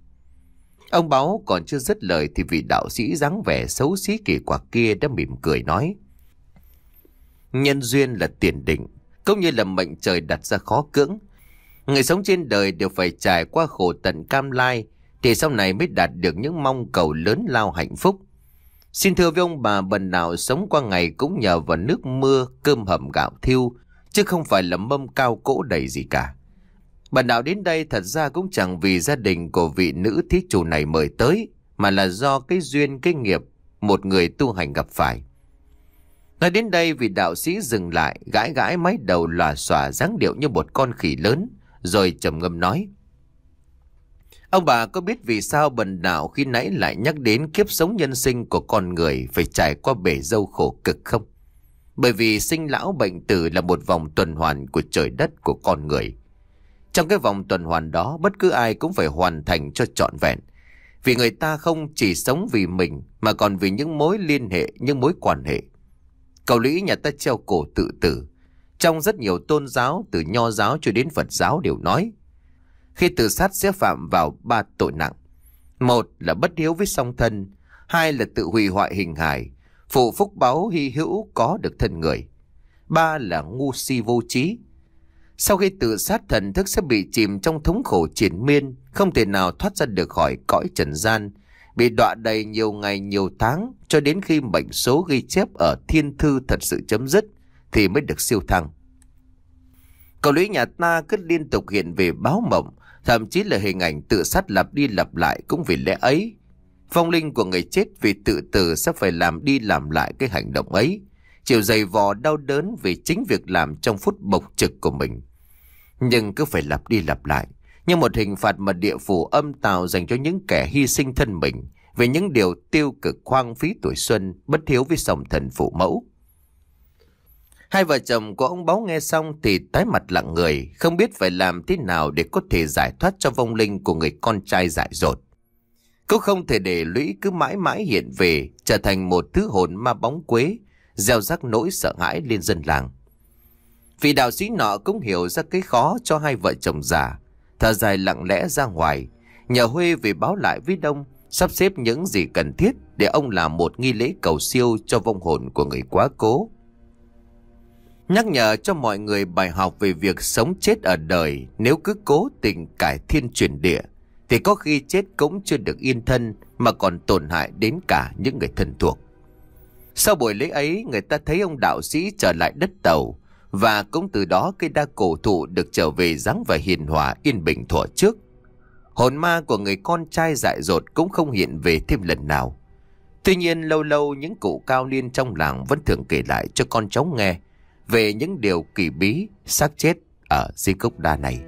Ông Báo còn chưa dứt lời thì vị đạo sĩ dáng vẻ xấu xí kỳ quặc kia đã mỉm cười nói: Nhân duyên là tiền định, cũng như là mệnh trời đặt ra khó cưỡng. Người sống trên đời đều phải trải qua khổ tận cam lai, thì sau này mới đạt được những mong cầu lớn lao hạnh phúc. Xin thưa với ông bà, bần đạo sống qua ngày cũng nhờ vào nước mưa, cơm hầm gạo thiêu, chứ không phải là mâm cao cỗ đầy gì cả. Bần đạo đến đây thật ra cũng chẳng vì gia đình của vị nữ thí chủ này mời tới, mà là do cái duyên, cái nghiệp một người tu hành gặp phải. Nói đến đây, vị đạo sĩ dừng lại, gãi gãi mái đầu lòa xòa, dáng điệu như một con khỉ lớn, rồi trầm ngâm nói: Ông bà có biết vì sao bần đạo khi nãy lại nhắc đến kiếp sống nhân sinh của con người phải trải qua bể dâu khổ cực không? Bởi vì sinh lão bệnh tử là một vòng tuần hoàn của trời đất, của con người. Trong cái vòng tuần hoàn đó, bất cứ ai cũng phải hoàn thành cho trọn vẹn. Vì người ta không chỉ sống vì mình, mà còn vì những mối liên hệ, những mối quan hệ. Cậu Lũy nhà ta treo cổ tự tử. Trong rất nhiều tôn giáo, từ Nho giáo cho đến Phật giáo đều nói, khi tự sát sẽ phạm vào ba tội nặng. Một là bất hiếu với song thân, hai là tự hủy hoại hình hài, phụ phúc báu hy hữu có được thân người, ba là ngu si vô trí. Sau khi tự sát, thần thức sẽ bị chìm trong thống khổ triền miên, không thể nào thoát ra được khỏi cõi trần gian, bị đọa đầy nhiều ngày nhiều tháng, cho đến khi mệnh số ghi chép ở thiên thư thật sự chấm dứt thì mới được siêu thăng. Cậu Lũy nhà ta cứ liên tục hiện về báo mộng, thậm chí là hình ảnh tự sát lặp đi lặp lại cũng vì lẽ ấy. Vong linh của người chết vì tự tử sẽ phải làm đi làm lại cái hành động ấy, chịu dày vò đau đớn vì chính việc làm trong phút bộc trực của mình. Nhưng cứ phải lặp đi lặp lại, như một hình phạt mà địa phủ âm tào dành cho những kẻ hy sinh thân mình về những điều tiêu cực, hoang phí tuổi xuân, bất hiếu với song thần phụ mẫu. Hai vợ chồng của ông Báu nghe xong thì tái mặt lặng người, không biết phải làm thế nào để có thể giải thoát cho vong linh của người con trai dại dột. Cũng không thể để lũy cứ mãi mãi hiện về, trở thành một thứ hồn ma bóng quế, gieo rắc nỗi sợ hãi lên dân làng. Vị đạo sĩ nọ cũng hiểu ra cái khó cho hai vợ chồng già, thở dài lặng lẽ ra ngoài, nhờ Huê về báo lại với Đông, sắp xếp những gì cần thiết để ông làm một nghi lễ cầu siêu cho vong hồn của người quá cố. Nhắc nhở cho mọi người bài học về việc sống chết ở đời, nếu cứ cố tình cải thiên chuyển địa, thì có khi chết cũng chưa được yên thân mà còn tổn hại đến cả những người thân thuộc. Sau buổi lễ ấy, người ta thấy ông đạo sĩ trở lại đất Tàu, và cũng từ đó cây đa cổ thụ được trở về dáng vẻ hiền hòa yên bình thuở trước. Hồn ma của người con trai dại dột cũng không hiện về thêm lần nào. Tuy nhiên lâu lâu những cụ cao niên trong làng vẫn thường kể lại cho con cháu nghe về những điều kỳ bí xác chết ở di cốc đa này.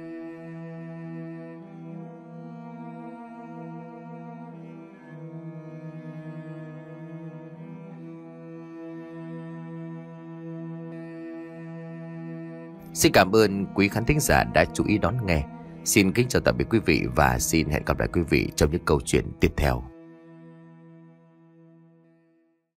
Xin cảm ơn quý khán thính giả đã chú ý đón nghe. Xin kính chào tạm biệt quý vị và xin hẹn gặp lại quý vị trong những câu chuyện tiếp theo.